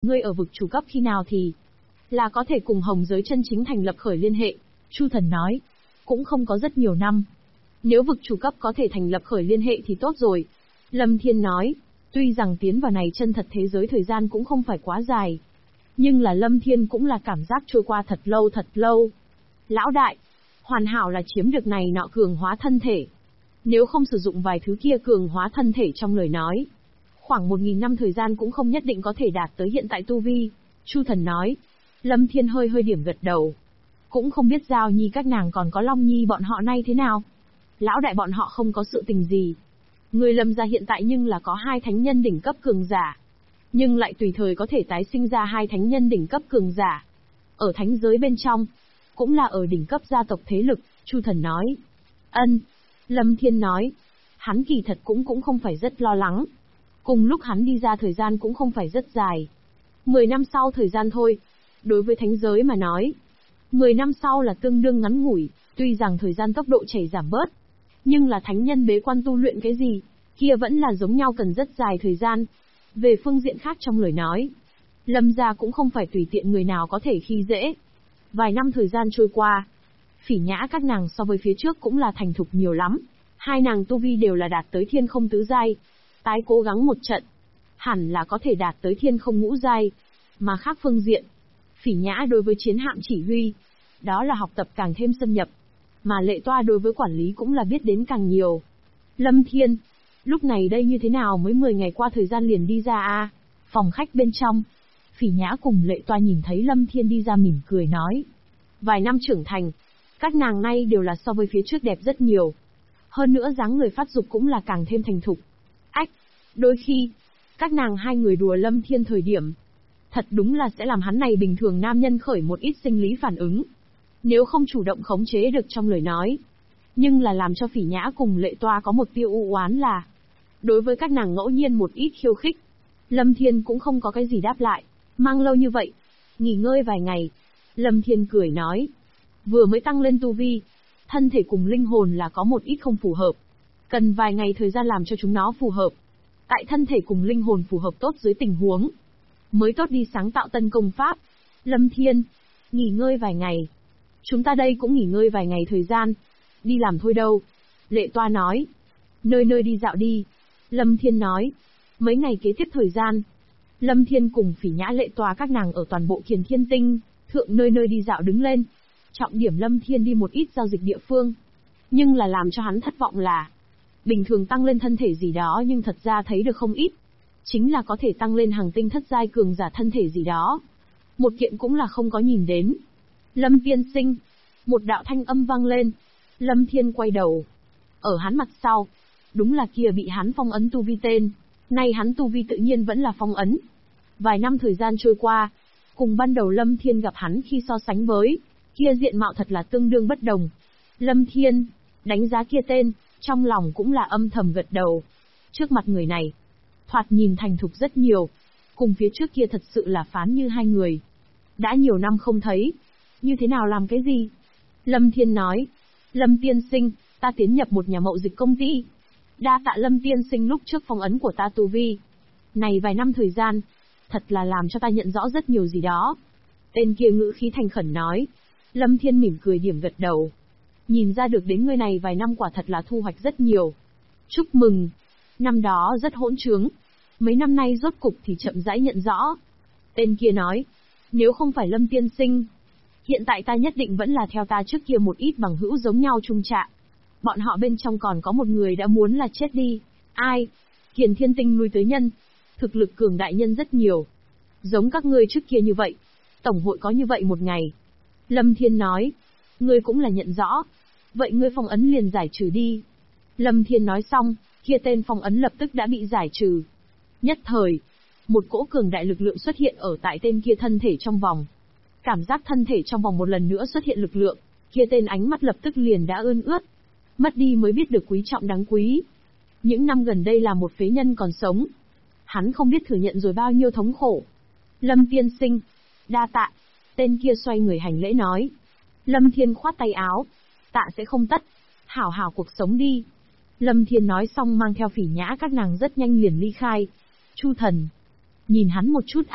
ngươi ở vực chủ cấp khi nào thì là có thể cùng hồng giới chân chính thành lập khởi liên hệ. Chu Thần nói, cũng không có rất nhiều năm. Nếu vực chủ cấp có thể thành lập khởi liên hệ thì tốt rồi. Lâm Thiên nói, tuy rằng tiến vào này chân thật thế giới thời gian cũng không phải quá dài. Nhưng là Lâm Thiên cũng là cảm giác trôi qua thật lâu thật lâu. Lão đại, hoàn hảo là chiếm được này nọ cường hóa thân thể. Nếu không sử dụng vài thứ kia cường hóa thân thể trong lời nói, khoảng 1000 năm thời gian cũng không nhất định có thể đạt tới hiện tại tu vi. Chu Thần nói. Lâm Thiên hơi hơi điểm gật đầu. Cũng không biết Giao Nhi các nàng còn có Long Nhi bọn họ nay thế nào. Lão đại bọn họ không có sự tình gì. Người Lâm gia hiện tại nhưng là có 2 thánh nhân đỉnh cấp cường giả. Nhưng lại tùy thời có thể tái sinh ra 2 thánh nhân đỉnh cấp cường giả. Ở thánh giới bên trong, cũng là ở đỉnh cấp gia tộc thế lực, Chu Thần nói. Ân. Lâm Thiên nói. Hắn kỳ thật cũng không phải rất lo lắng. Cùng lúc hắn đi ra thời gian cũng không phải rất dài. 10 năm sau thời gian thôi. Đối với thánh giới mà nói, 10 năm sau là tương đương ngắn ngủi, tuy rằng thời gian tốc độ chảy giảm bớt. Nhưng là thánh nhân bế quan tu luyện cái gì, kia vẫn là giống nhau cần rất dài thời gian. Về phương diện khác trong lời nói, Lâm gia cũng không phải tùy tiện người nào có thể khi dễ. Vài năm thời gian trôi qua, Phỉ Nhã các nàng so với phía trước cũng là thành thục nhiều lắm. 2 nàng tu vi đều là đạt tới thiên không tứ giai. Tái cố gắng một trận, hẳn là có thể đạt tới thiên không ngũ giai. Mà khác phương diện, Phỉ Nhã đối với chiến hạm chỉ huy, đó là học tập càng thêm xâm nhập. Mà Lệ Toa đối với quản lý cũng là biết đến càng nhiều. Lâm Thiên, lúc này đây như thế nào mới 10 ngày qua thời gian liền đi ra a? Phòng khách bên trong, Phỉ Nhã cùng Lệ Toa nhìn thấy Lâm Thiên đi ra mỉm cười nói. Vài năm trưởng thành, các nàng nay đều là so với phía trước đẹp rất nhiều. Hơn nữa dáng người phát dục cũng là càng thêm thành thục. Ách, đôi khi, các nàng 2 người đùa Lâm Thiên thời điểm, thật đúng là sẽ làm hắn này bình thường nam nhân khởi một ít sinh lý phản ứng. Nếu không chủ động khống chế được trong lời nói. Nhưng là làm cho Phỉ Nhã cùng Lệ Toa có một tiêu u oán là, đối với các nàng ngẫu nhiên một ít khiêu khích, Lâm Thiên cũng không có cái gì đáp lại. Mang lâu như vậy, nghỉ ngơi vài ngày. Lâm Thiên cười nói, vừa mới tăng lên tu vi, thân thể cùng linh hồn là có một ít không phù hợp. Cần vài ngày thời gian làm cho chúng nó phù hợp. Tại thân thể cùng linh hồn phù hợp tốt dưới tình huống, mới tốt đi sáng tạo tân công pháp. Lâm Thiên, nghỉ ngơi vài ngày. Chúng ta đây cũng nghỉ ngơi vài ngày thời gian. Đi làm thôi đâu. Lệ Toa nói. Nơi nơi đi dạo đi. Lâm Thiên nói. Mấy ngày kế tiếp thời gian, Lâm Thiên cùng Phỉ Nhã Lệ Toa các nàng ở toàn bộ Kiền Thiên Tinh, thượng nơi nơi đi dạo đứng lên. Trọng điểm Lâm Thiên đi một ít giao dịch địa phương. Nhưng là làm cho hắn thất vọng là, bình thường tăng lên thân thể gì đó nhưng thật ra thấy được không ít. Chính là có thể tăng lên hàng tinh thất giai cường giả thân thể gì đó. Một kiện cũng là không có nhìn đến. Lâm tiên sinh. Một đạo thanh âm vang lên. Lâm Thiên quay đầu. Ở hắn mặt sau, đúng là kia bị hắn phong ấn tu vi tên. Nay hắn tu vi tự nhiên vẫn là phong ấn. Vài năm thời gian trôi qua, cùng ban đầu Lâm Thiên gặp hắn khi so sánh với, kia diện mạo thật là tương đương bất đồng. Lâm Thiên, đánh giá kia tên, trong lòng cũng là âm thầm gật đầu. Trước mặt người này, thoạt nhìn thành thục rất nhiều, cùng phía trước kia thật sự là phán như 2 người. Đã nhiều năm không thấy, như thế nào làm cái gì? Lâm Thiên nói, Lâm tiên sinh, ta tiến nhập một nhà mậu dịch công ty. Đa tạ Lâm tiên sinh lúc trước phong ấn của ta tu vi. Này vài năm thời gian, thật là làm cho ta nhận rõ rất nhiều gì đó. Tên kia ngữ khí thành khẩn nói. Lâm Thiên mỉm cười điểm gật đầu. Nhìn ra được đến người này vài năm quả thật là thu hoạch rất nhiều. Chúc mừng. Năm đó rất hỗn trướng. Mấy năm nay rốt cục thì chậm rãi nhận rõ. Tên kia nói. Nếu không phải Lâm tiên sinh, hiện tại ta nhất định vẫn là theo ta trước kia một ít bằng hữu giống nhau chung trạng. Bọn họ bên trong còn có một người đã muốn là chết đi. Ai? Kiền Thiên Tinh nuôi tới nhân. Thực lực cường đại nhân rất nhiều. Giống các ngươi trước kia như vậy. Tổng hội có như vậy một ngày. Lâm Thiên nói. Ngươi cũng là nhận rõ. Vậy ngươi phong ấn liền giải trừ đi. Lâm Thiên nói xong, kia tên phong ấn lập tức đã bị giải trừ. Nhất thời, một cỗ cường đại lực lượng xuất hiện ở tại tên kia thân thể trong vòng. Cảm giác thân thể trong vòng một lần nữa xuất hiện lực lượng, kia tên ánh mắt lập tức liền đã ươn ướt. Mất đi mới biết được quý trọng đáng quý. Những năm gần đây là một phế nhân còn sống. Hắn không biết thừa nhận rồi bao nhiêu thống khổ. Lâm tiên sinh, đa tạ. Tên kia xoay người hành lễ nói. Lâm Thiên khoát tay áo. Tạ sẽ không tất. Hảo hảo cuộc sống đi. Lâm Thiên nói xong mang theo Phỉ Nhã các nàng rất nhanh liền ly khai. Chu Thần. Nhìn hắn một chút a.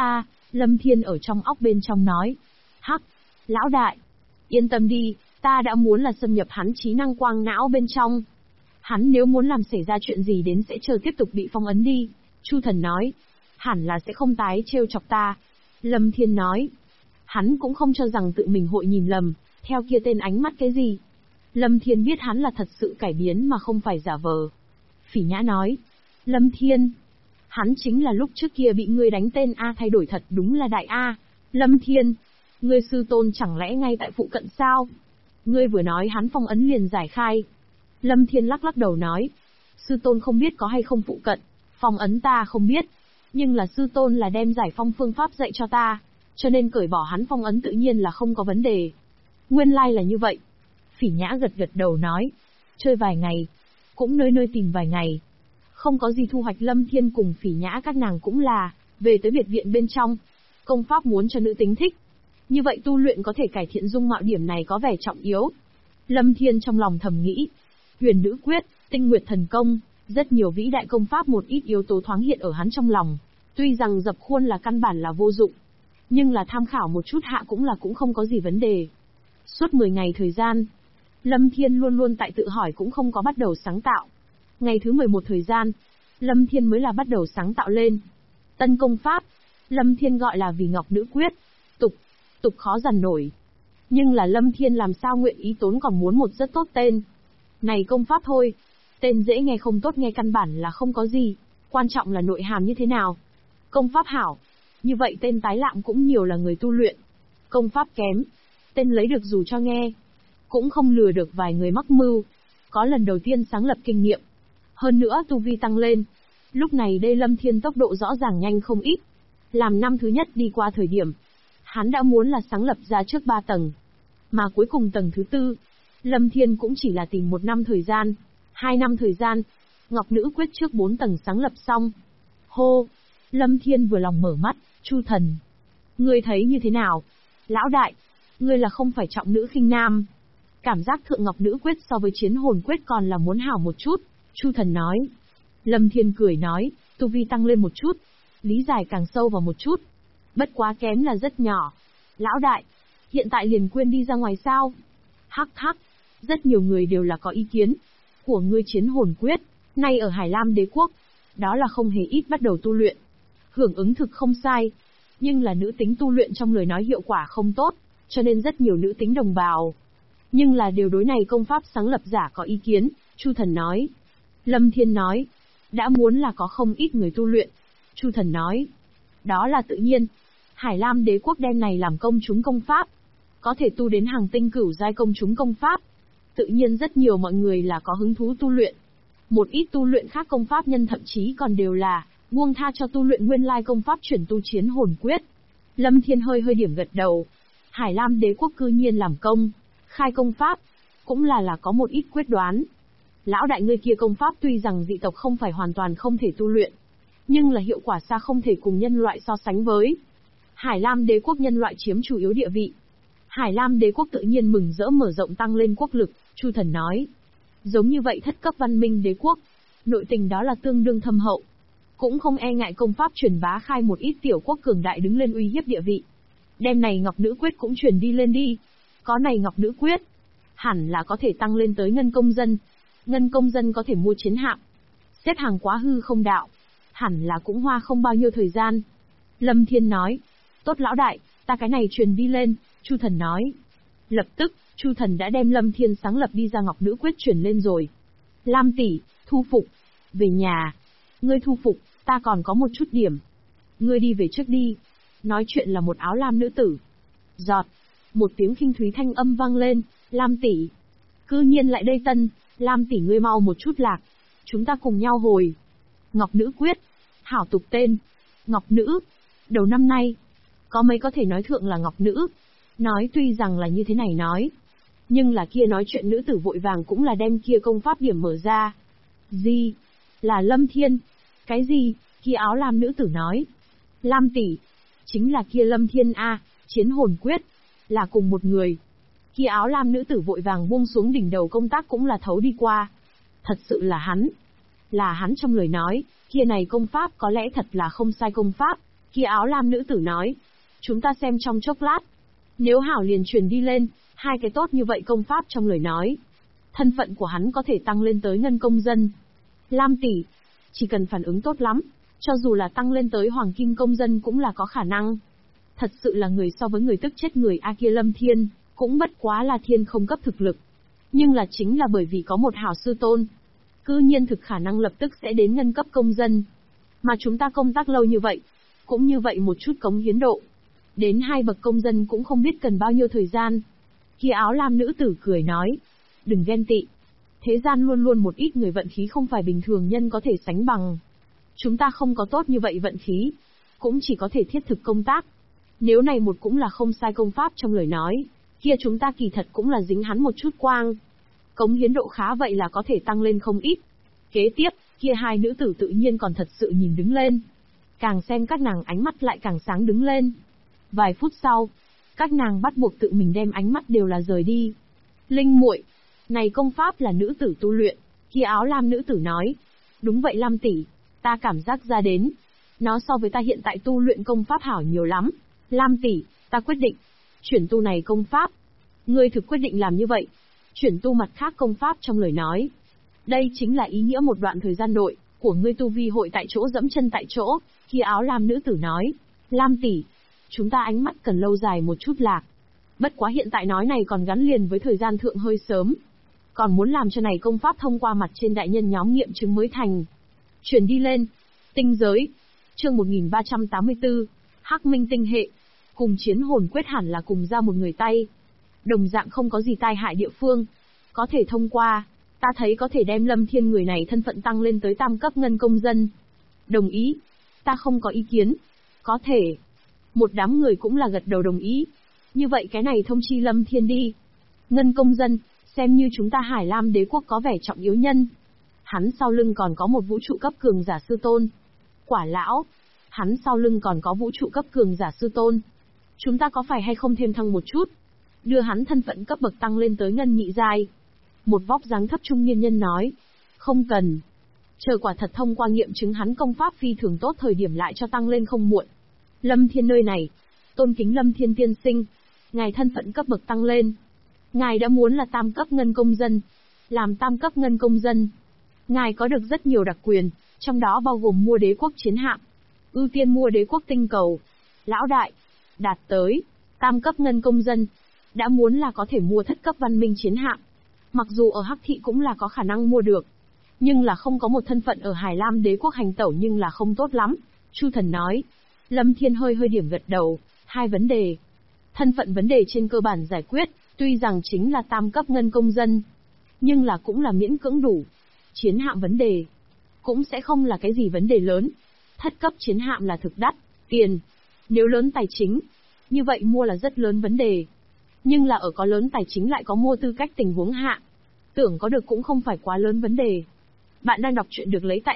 Lâm Thiên ở trong óc bên trong nói. Hắc, lão đại, yên tâm đi, ta đã muốn là xâm nhập hắn trí năng quang não bên trong. Hắn nếu muốn làm xảy ra chuyện gì đến sẽ chờ tiếp tục bị phong ấn đi. Chu Thần nói. Hẳn là sẽ không tái trêu chọc ta. Lâm Thiên nói. Hắn cũng không cho rằng tự mình hội nhìn lầm, theo kia tên ánh mắt cái gì. Lâm Thiên biết hắn là thật sự cải biến mà không phải giả vờ. Phỉ Nhã nói. Lâm Thiên, hắn chính là lúc trước kia bị ngươi đánh tên A thay đổi thật đúng là đại A. Lâm Thiên, ngươi sư tôn chẳng lẽ ngay tại phụ cận sao? Ngươi vừa nói hắn phong ấn liền giải khai. Lâm Thiên lắc lắc đầu nói. Sư tôn không biết có hay không phụ cận, phong ấn ta không biết. Nhưng là sư tôn là đem giải phong phương pháp dạy cho ta, cho nên cởi bỏ hắn phong ấn tự nhiên là không có vấn đề. Nguyên lai là như vậy. Phỉ Nhã gật gật đầu nói. Chơi vài ngày, cũng nơi nơi tìm vài ngày. Không có gì thu hoạch. Lâm Thiên cùng Phỉ Nhã các nàng cũng là về tới biệt viện bên trong. Công pháp muốn cho nữ tính thích, như vậy tu luyện có thể cải thiện dung mạo, điểm này có vẻ trọng yếu. Lâm Thiên trong lòng thầm nghĩ. Huyền Nữ Quyết, Tinh Nguyệt Thần Công, rất nhiều vĩ đại công pháp, một ít yếu tố thoáng hiện ở hắn trong lòng. Tuy rằng dập khuôn là căn bản là vô dụng, nhưng là tham khảo một chút hạ cũng không có gì vấn đề. Suốt 10 ngày thời gian, Lâm Thiên luôn luôn tại tự hỏi cũng không có bắt đầu sáng tạo. Ngày thứ 11 thời gian, Lâm Thiên mới là bắt đầu sáng tạo lên. Tân công pháp, Lâm Thiên gọi là Vì Ngọc Nữ Quyết. Tục khó dằn nổi. Nhưng là Lâm Thiên làm sao nguyện ý tốn còn muốn một rất tốt tên. Này công pháp thôi, tên dễ nghe không tốt nghe căn bản là không có gì, quan trọng là nội hàm như thế nào. Công pháp hảo, như vậy tên tái lạm cũng nhiều là người tu luyện. Công pháp kém, tên lấy được dù cho nghe, cũng không lừa được vài người mắc mưu. Có lần đầu tiên sáng lập kinh nghiệm, hơn nữa tu vi tăng lên. Lúc này đây Lâm Thiên tốc độ rõ ràng nhanh không ít. Làm năm thứ nhất đi qua thời điểm, hắn đã muốn là sáng lập ra trước 3 tầng. Mà cuối cùng tầng thứ 4, Lâm Thiên cũng chỉ là tìm 1 năm thời gian, 2 năm thời gian. Ngọc Nữ Quyết trước 4 tầng sáng lập xong. Hô! Lâm Thiên vừa lòng mở mắt. Chu Thần, ngươi thấy như thế nào? Lão đại, ngươi là không phải trọng nữ khinh nam. Cảm giác Thượng Ngọc Nữ Quyết so với Chiến Hồn Quyết còn là muốn hảo một chút. Chu Thần nói. Lâm Thiên cười nói, tu vi tăng lên một chút, lý giải càng sâu vào một chút. Bất quá kém là rất nhỏ. Lão đại, hiện tại liền quên đi ra ngoài sao? Hắc hắc, rất nhiều người đều là có ý kiến. Của ngươi Chiến Hồn Quyết, nay ở Hải Lam Đế Quốc, đó là không hề ít bắt đầu tu luyện. Hưởng ứng thực không sai, nhưng là nữ tính tu luyện trong lời nói hiệu quả không tốt, cho nên rất nhiều nữ tính đồng bào. Nhưng là điều đối này công pháp sáng lập giả có ý kiến, Chu Thần nói. Lâm Thiên nói, đã muốn là có không ít người tu luyện. Chu Thần nói, đó là tự nhiên. Hải Lam Đế Quốc đem này làm công chúng công pháp, có thể tu đến hàng tinh cửu giai công chúng công pháp. Tự nhiên rất nhiều mọi người là có hứng thú tu luyện. Một ít tu luyện khác công pháp nhân thậm chí còn đều là buông tha cho tu luyện nguyên lai công pháp chuyển tu Chiến Hồn Quyết. Lâm Thiên hơi điểm gật đầu. Hải Lam Đế Quốc cư nhiên làm công khai công pháp, cũng là có một ít quyết đoán. Lão đại ngươi kia công pháp tuy rằng dị tộc không phải hoàn toàn không thể tu luyện, nhưng là hiệu quả xa không thể cùng nhân loại so sánh với. Hải Lam Đế Quốc nhân loại chiếm chủ yếu địa vị. Hải Lam Đế Quốc tự nhiên mừng rỡ mở rộng tăng lên quốc lực, Chu Thần nói. Giống như vậy thất cấp văn minh đế quốc, nội tình đó là tương đương thâm hậu. Cũng không e ngại công pháp truyền bá khai một ít tiểu quốc cường đại đứng lên uy hiếp địa vị. Đem này Ngọc Nữ Quyết cũng truyền đi lên đi. Có này Ngọc Nữ Quyết, hẳn là có thể tăng lên tới ngân công dân. Ngân công dân có thể mua chiến hạm, xếp hàng quá hư không đạo, hẳn là cũng hoa không bao nhiêu thời gian. Lâm Thiên nói, tốt lão đại, ta cái này truyền đi lên, Chu Thần nói. Lập tức, Chu Thần đã đem Lâm Thiên sáng lập đi ra Ngọc Nữ Quyết truyền lên rồi. Lam tỷ, thu phục, về nhà. Ngươi thu phục, ta còn có một chút điểm. Ngươi đi về trước đi. Nói chuyện là một áo lam nữ tử. Giọt, một tiếng khinh thúy thanh âm vang lên, Lam tỷ. Cư nhiên lại đây tân, Lam tỷ ngươi mau một chút lạc. Chúng ta cùng nhau hồi. Ngọc Nữ Quyết, hảo tục tên. Ngọc Nữ, đầu năm nay, có mấy có thể nói thượng là Ngọc Nữ. Nói tuy rằng là như thế này nói, nhưng là kia nói chuyện nữ tử vội vàng cũng là đem kia công pháp điểm mở ra. Gì? Là Lâm Thiên. Cái gì? Kia áo lam nữ tử nói. Lam tỷ, chính là kia Lâm Thiên A, Chiến Hồn Quyết, là cùng một người. Kia áo lam nữ tử vội vàng buông xuống đỉnh đầu công tác cũng là thấu đi qua. Thật sự là hắn. Là hắn trong lời nói, kia này công pháp có lẽ thật là không sai công pháp. Kia áo lam nữ tử nói. Chúng ta xem trong chốc lát. Nếu hảo liền truyền đi lên, hai cái tốt như vậy công pháp trong lời nói. Thân phận của hắn có thể tăng lên tới ngân công dân. Lam tỷ, chỉ cần phản ứng tốt lắm, cho dù là tăng lên tới hoàng kim công dân cũng là có khả năng. Thật sự là người so với người tức chết người a kia Lâm Thiên, cũng bất quá là thiên không cấp thực lực. Nhưng là chính là bởi vì có một hảo sư tôn. Cư nhiên thực khả năng lập tức sẽ đến ngân cấp công dân. Mà chúng ta công tác lâu như vậy, cũng như vậy một chút cống hiến độ. Đến 2 bậc công dân cũng không biết cần bao nhiêu thời gian. Kia áo lam nữ tử cười nói. Đừng ghen tị. Thế gian luôn luôn một ít người vận khí không phải bình thường nhân có thể sánh bằng. Chúng ta không có tốt như vậy vận khí. Cũng chỉ có thể thiết thực công tác. Nếu này một cũng là không sai công pháp trong lời nói, kia chúng ta kỳ thật cũng là dính hắn một chút quang. Cống hiến độ khá vậy là có thể tăng lên không ít. Kế tiếp, kia hai nữ tử tự nhiên còn thật sự nhìn đứng lên. Càng xem các nàng ánh mắt lại càng sáng đứng lên. Vài phút sau, các nàng bắt buộc tự mình đem ánh mắt đều là rời đi. Linh muội, này công pháp là nữ tử tu luyện, kia áo lam nữ tử nói. Đúng vậy Lam tỷ, ta cảm giác ra đến. Nó so với ta hiện tại tu luyện công pháp hảo nhiều lắm. Lam tỷ, ta quyết định chuyển tu này công pháp. Ngươi thực quyết định làm như vậy. Chuyển tu mặt khác công pháp trong lời nói. Đây chính là ý nghĩa một đoạn thời gian nội của ngươi tu vi hội tại chỗ dẫm chân tại chỗ. Kia áo lam nữ tử nói. Lam tỷ, chúng ta ánh mắt cần lâu dài một chút lạc. Bất quá hiện tại nói này còn gắn liền với thời gian thượng hơi sớm. Còn muốn làm cho này công pháp thông qua mặt trên đại nhân nhóm nghiệm chứng mới thành. Chuyển đi lên. Tinh giới. Chương 1384. Hắc Minh tinh hệ. Cùng chiến hồn quyết hẳn là cùng ra một người tay. Đồng dạng không có gì tai hại địa phương. Có thể thông qua. Ta thấy có thể đem Lâm Thiên người này thân phận tăng lên tới tam cấp ngân công dân. Đồng ý. Ta không có ý kiến. Có thể. Một đám người cũng là gật đầu đồng ý. Như vậy cái này thông chi Lâm Thiên đi. Ngân công dân, xem như chúng ta Hải Lam đế quốc có vẻ trọng yếu nhân. Hắn sau lưng còn có một vũ trụ cấp cường giả sư tôn. Quả lão. Hắn sau lưng còn có vũ trụ cấp cường giả sư tôn. Chúng ta có phải hay không thêm thăng một chút? Đưa hắn thân phận cấp bậc tăng lên tới ngân nhị giai. Một vóc dáng thấp trung niên nhân nói. Không cần. Chờ quả thật thông qua nghiệm chứng hắn công pháp phi thường tốt thời điểm lại cho tăng lên không muộn. Lâm Thiên nơi này. Tôn kính Lâm Thiên tiên sinh. Ngài thân phận cấp bậc tăng lên. Ngài đã muốn là tam cấp ngân công dân. Làm tam cấp ngân công dân. Ngài có được rất nhiều đặc quyền, trong đó bao gồm mua đế quốc chiến hạm. Ưu tiên mua đế quốc tinh cầu. Lão đại. Đạt tới. Tam cấp ngân công dân. Đã muốn là có thể mua thất cấp văn minh chiến hạm. Mặc dù ở Hắc Thị cũng là có khả năng mua được. Nhưng là không có một thân phận ở Hải Lam đế quốc hành tẩu nhưng là không tốt lắm. Chu Thần nói. Lâm Thiên hơi điểm gật đầu. Hai vấn đề. Thân phận vấn đề trên cơ bản giải quyết, tuy rằng chính là tam cấp ngân công dân. Nhưng là cũng là miễn cưỡng đủ. Chiến hạm vấn đề. Cũng sẽ không là cái gì vấn đề lớn. Thất cấp chiến hạm là thực đắt, tiền. Nếu lớn tài chính, như vậy mua là rất lớn vấn đề. Nhưng là ở có lớn tài chính lại có mua tư cách tình huống hạ. Tưởng có được cũng không phải quá lớn vấn đề. Bạn đang đọc truyện được lấy tại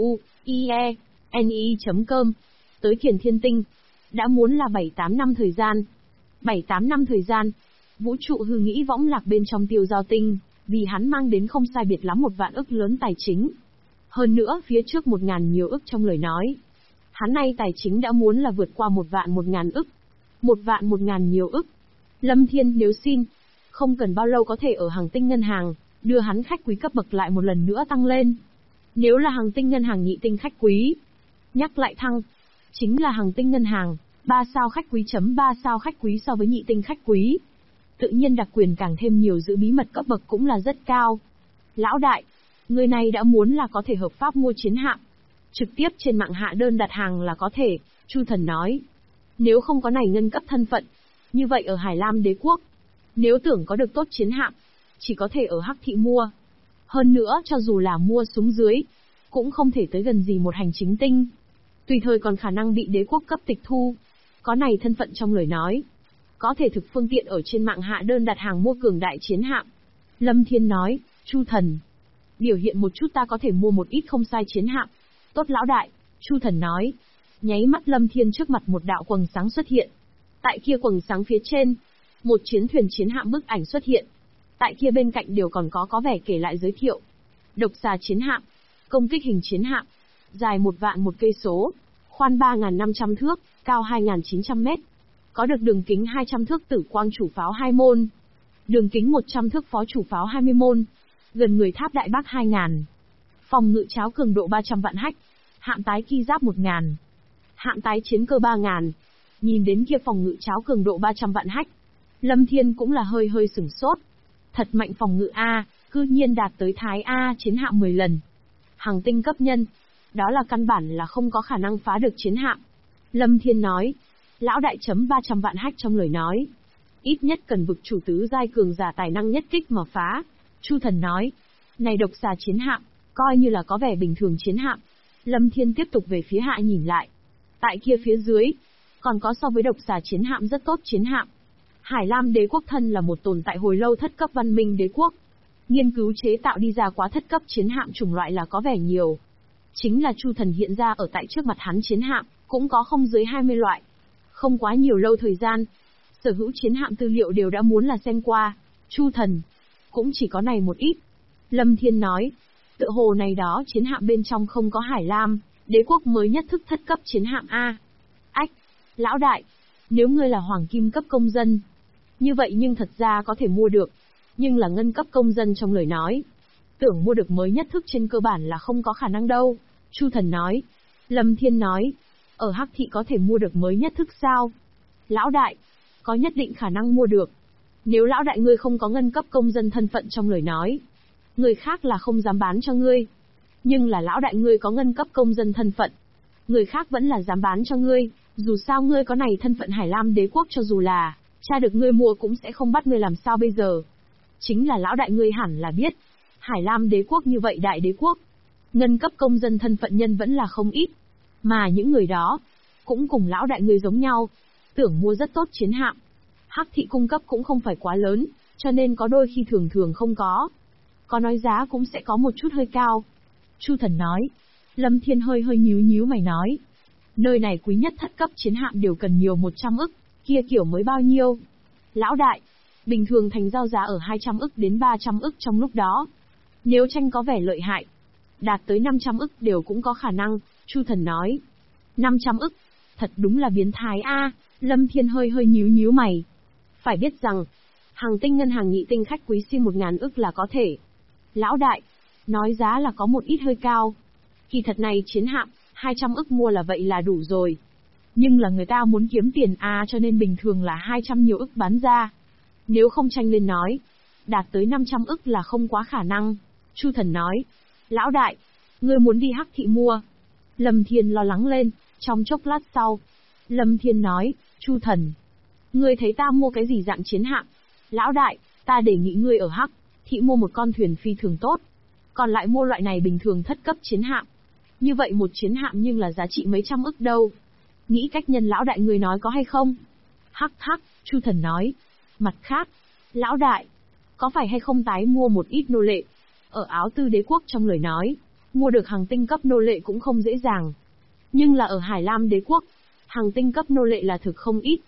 tzu.ie.ni.com. Tới Kiền Thiên Tinh. Đã muốn là 7-8 năm thời gian. 7-8 năm thời gian. Vũ trụ hư nghĩ võng lạc bên trong Tiêu Giao Tinh, vì hắn mang đến không sai biệt lắm 1 vạn ức lớn tài chính. Hơn nữa phía trước 1.000 nhiều ức trong lời nói. Hắn nay tài chính đã muốn là vượt qua 1 vạn 1.000 ức. 1 vạn 1.000 nhiều ức. Lâm Thiên nếu xin, không cần bao lâu có thể ở hàng tinh ngân hàng, đưa hắn khách quý cấp bậc lại một lần nữa tăng lên. Nếu là hàng tinh ngân hàng nhị tinh khách quý, nhắc lại thăng, chính là hàng tinh ngân hàng, 3 sao khách quý chấm 3 sao khách quý so với nhị tinh khách quý. Tự nhiên đặc quyền càng thêm nhiều, giữ bí mật cấp bậc cũng là rất cao. Lão đại, người này đã muốn là có thể hợp pháp mua chiến hạm. Trực tiếp trên mạng hạ đơn đặt hàng là có thể, Chu Thần nói. Nếu không có này ngân cấp thân phận, như vậy ở Hải Lam đế quốc, nếu tưởng có được tốt chiến hạm, chỉ có thể ở Hắc Thị mua. Hơn nữa cho dù là mua xuống dưới, cũng không thể tới gần gì một hành chính tinh. Tùy thời còn khả năng bị đế quốc cấp tịch thu. Có này thân phận trong lời nói, có thể thực phương tiện ở trên mạng hạ đơn đặt hàng mua cường đại chiến hạm. Lâm Thiên nói, Chu Thần, biểu hiện một chút ta có thể mua một ít không sai chiến hạm. Tốt lão đại, Chu Thần nói. Nháy mắt Lâm Thiên trước mặt một đạo quầng sáng xuất hiện. Tại kia quầng sáng phía trên, một chiến thuyền chiến hạm bức ảnh xuất hiện. Tại kia bên cạnh đều còn có vẻ kể lại giới thiệu. Độc xà chiến hạm, công kích hình chiến hạm, dài 1 vạn 1 cây số, khoan 3.500 thước, cao 2.900 mét. Có được đường kính 200 thước tử quang chủ pháo 2 môn. Đường kính 100 thước phó chủ pháo 20 môn. Gần người tháp Đại Bác 2.000. Phòng ngự cháo cường độ 300 vạn hách. Hạm tái ki giáp 1.000. Hạm tái chiến cơ 3.000. Nhìn đến kia phòng ngự cháo cường độ 300 vạn hách, Lâm Thiên cũng là hơi sửng sốt. Thật mạnh phòng ngự A, cư nhiên đạt tới Thái A chiến hạm 10 lần. Hàng tinh cấp nhân, đó là căn bản là không có khả năng phá được chiến hạm. Lâm Thiên nói, lão đại chấm 300 vạn hách trong lời nói. Ít nhất cần vực chủ tứ giai cường giả tài năng nhất kích mà phá. Chu Thần nói, này độc xà chiến hạm, coi như là có vẻ bình thường chiến hạm. Lâm Thiên tiếp tục về phía hạ nhìn lại. Tại kia phía dưới, còn có so với độc xà chiến hạm rất tốt chiến hạm. Hải Lam đế quốc thân là một tồn tại hồi lâu thất cấp văn minh đế quốc. Nghiên cứu chế tạo đi ra quá thất cấp chiến hạm chủng loại là có vẻ nhiều. Chính là Chu Thần hiện ra ở tại trước mặt hắn chiến hạm, cũng có không dưới 20 loại. Không quá nhiều lâu thời gian, sở hữu chiến hạm tư liệu đều đã muốn là xem qua. Chu Thần, cũng chỉ có này một ít. Lâm Thiên nói, tựa hồ này đó chiến hạm bên trong không có Hải Lam, đế quốc mới nhất thức thất cấp chiến hạm A. Ách, lão đại, nếu ngươi là hoàng kim cấp công dân, như vậy nhưng thật ra có thể mua được, nhưng là ngân cấp công dân trong lời nói. Tưởng mua được mới nhất thức trên cơ bản là không có khả năng đâu. Chu Thần nói. Lâm Thiên nói, ở Hắc Thị có thể mua được mới nhất thức sao? Lão đại, có nhất định khả năng mua được. Nếu lão đại ngươi không có ngân cấp công dân thân phận trong lời nói, người khác là không dám bán cho ngươi. Nhưng là lão đại ngươi có ngân cấp công dân thân phận, người khác vẫn là dám bán cho ngươi, dù sao ngươi có này thân phận Hải Lam đế quốc cho dù là cha được ngươi mua cũng sẽ không bắt ngươi làm sao bây giờ. Chính là lão đại ngươi hẳn là biết, Hải Lam đế quốc như vậy đại đế quốc, ngân cấp công dân thân phận nhân vẫn là không ít, mà những người đó cũng cùng lão đại ngươi giống nhau, tưởng mua rất tốt chiến hạm. Hắc Thị cung cấp cũng không phải quá lớn, cho nên có đôi khi thường không có. Có nói giá cũng sẽ có một chút hơi cao. Chu Thần nói. Lâm Thiên hơi nhíu mày nói. Nơi này quý nhất thất cấp chiến hạm đều cần nhiều 100 ức, kia kiểu mới bao nhiêu? Lão đại, bình thường thành giao giá ở 200 ức đến 300 ức trong lúc đó. Nếu tranh có vẻ lợi hại, đạt tới 500 ức đều cũng có khả năng, Chu Thần nói. 500 ức, thật đúng là biến thái a. Lâm Thiên hơi nhíu mày. Phải biết rằng, hàng tinh ngân hàng nhị tinh khách quý xin 1.000 ức là có thể. Lão đại, nói giá là có một ít hơi cao. Kỳ thật này chiến hạm, 200 ức mua là vậy là đủ rồi. Nhưng là người ta muốn kiếm tiền cho nên bình thường là 200 nhiều ức bán ra. Nếu không tranh lên nói, đạt tới 500 ức là không quá khả năng. Chu Thần nói, lão đại, ngươi muốn đi Hắc Thị mua. Lâm Thiên lo lắng lên, trong chốc lát sau. Lâm Thiên nói, Chu Thần, ngươi thấy ta mua cái gì dạng chiến hạm? Lão đại, ta đề nghị ngươi ở Hắc Thị mua một con thuyền phi thường tốt. Còn lại mua loại này bình thường thất cấp chiến hạm. Như vậy một chiến hạm nhưng là giá trị mấy trăm ức đâu. Nghĩ cách nhân lão đại người nói có hay không? Hắc, Chu Thần nói. Mặt khác, lão đại, có phải hay không tái mua một ít nô lệ? Ở Áo Tư đế quốc trong lời nói, mua được hàng tinh cấp nô lệ cũng không dễ dàng. Nhưng là ở Hải Lam đế quốc, hàng tinh cấp nô lệ là thực không ít.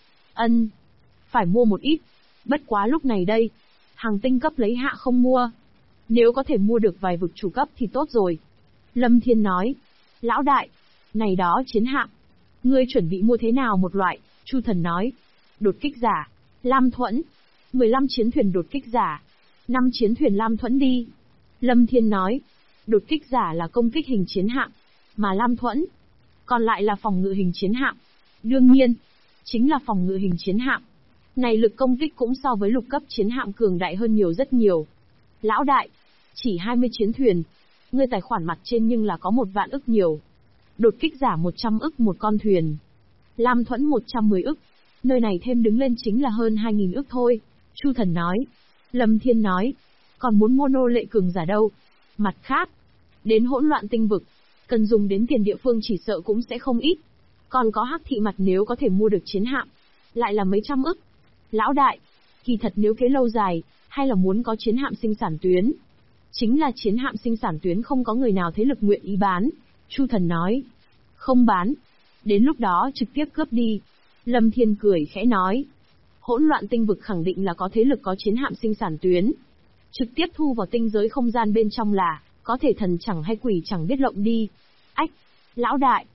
Phải mua một ít. Bất quá lúc này đây, hàng tinh cấp lấy hạ không mua. Nếu có thể mua được vài vực chủ cấp thì tốt rồi. Lâm Thiên nói, lão đại, này đó chiến hạm, ngươi chuẩn bị mua thế nào một loại? Chu Thần nói, đột kích giả, Lam Thuẫn, 15 chiến thuyền đột kích giả, 5 chiến thuyền Lam Thuẫn đi. Lâm Thiên nói, đột kích giả là công kích hình chiến hạm, mà Lam Thuẫn còn lại là phòng ngự hình chiến hạm. Đương nhiên, chính là phòng ngự hình chiến hạm. Này lực công kích cũng so với lục cấp chiến hạm cường đại hơn nhiều rất nhiều. Lão đại, chỉ 20 chiến thuyền, ngươi tài khoản mặt trên nhưng là có 1 vạn ức nhiều. Đột kích giả 100 ức một con thuyền. Lam Thuẫn 110 ức, nơi này thêm đứng lên chính là hơn 2.000 ức thôi. Chu Thần nói. Lâm Thiên nói, còn muốn mua nô lệ cường giả đâu. Mặt khác, đến hỗn loạn tinh vực, cần dùng đến tiền địa phương chỉ sợ cũng sẽ không ít. Còn có Hắc Thị mặt nếu có thể mua được chiến hạm, lại là mấy trăm ức. Lão đại, kỳ thật nếu kế lâu dài, hay là muốn có chiến hạm sinh sản tuyến. Chính là chiến hạm sinh sản tuyến không có người nào thế lực nguyện ý bán. Chu Thần nói, không bán. Đến lúc đó trực tiếp cướp đi. Lâm Thiên cười khẽ nói, hỗn loạn tinh vực khẳng định là có thế lực có chiến hạm sinh sản tuyến. Trực tiếp thu vào tinh giới không gian bên trong là, có thể thần chẳng hay quỷ chẳng biết lộng đi. Ách, lão đại,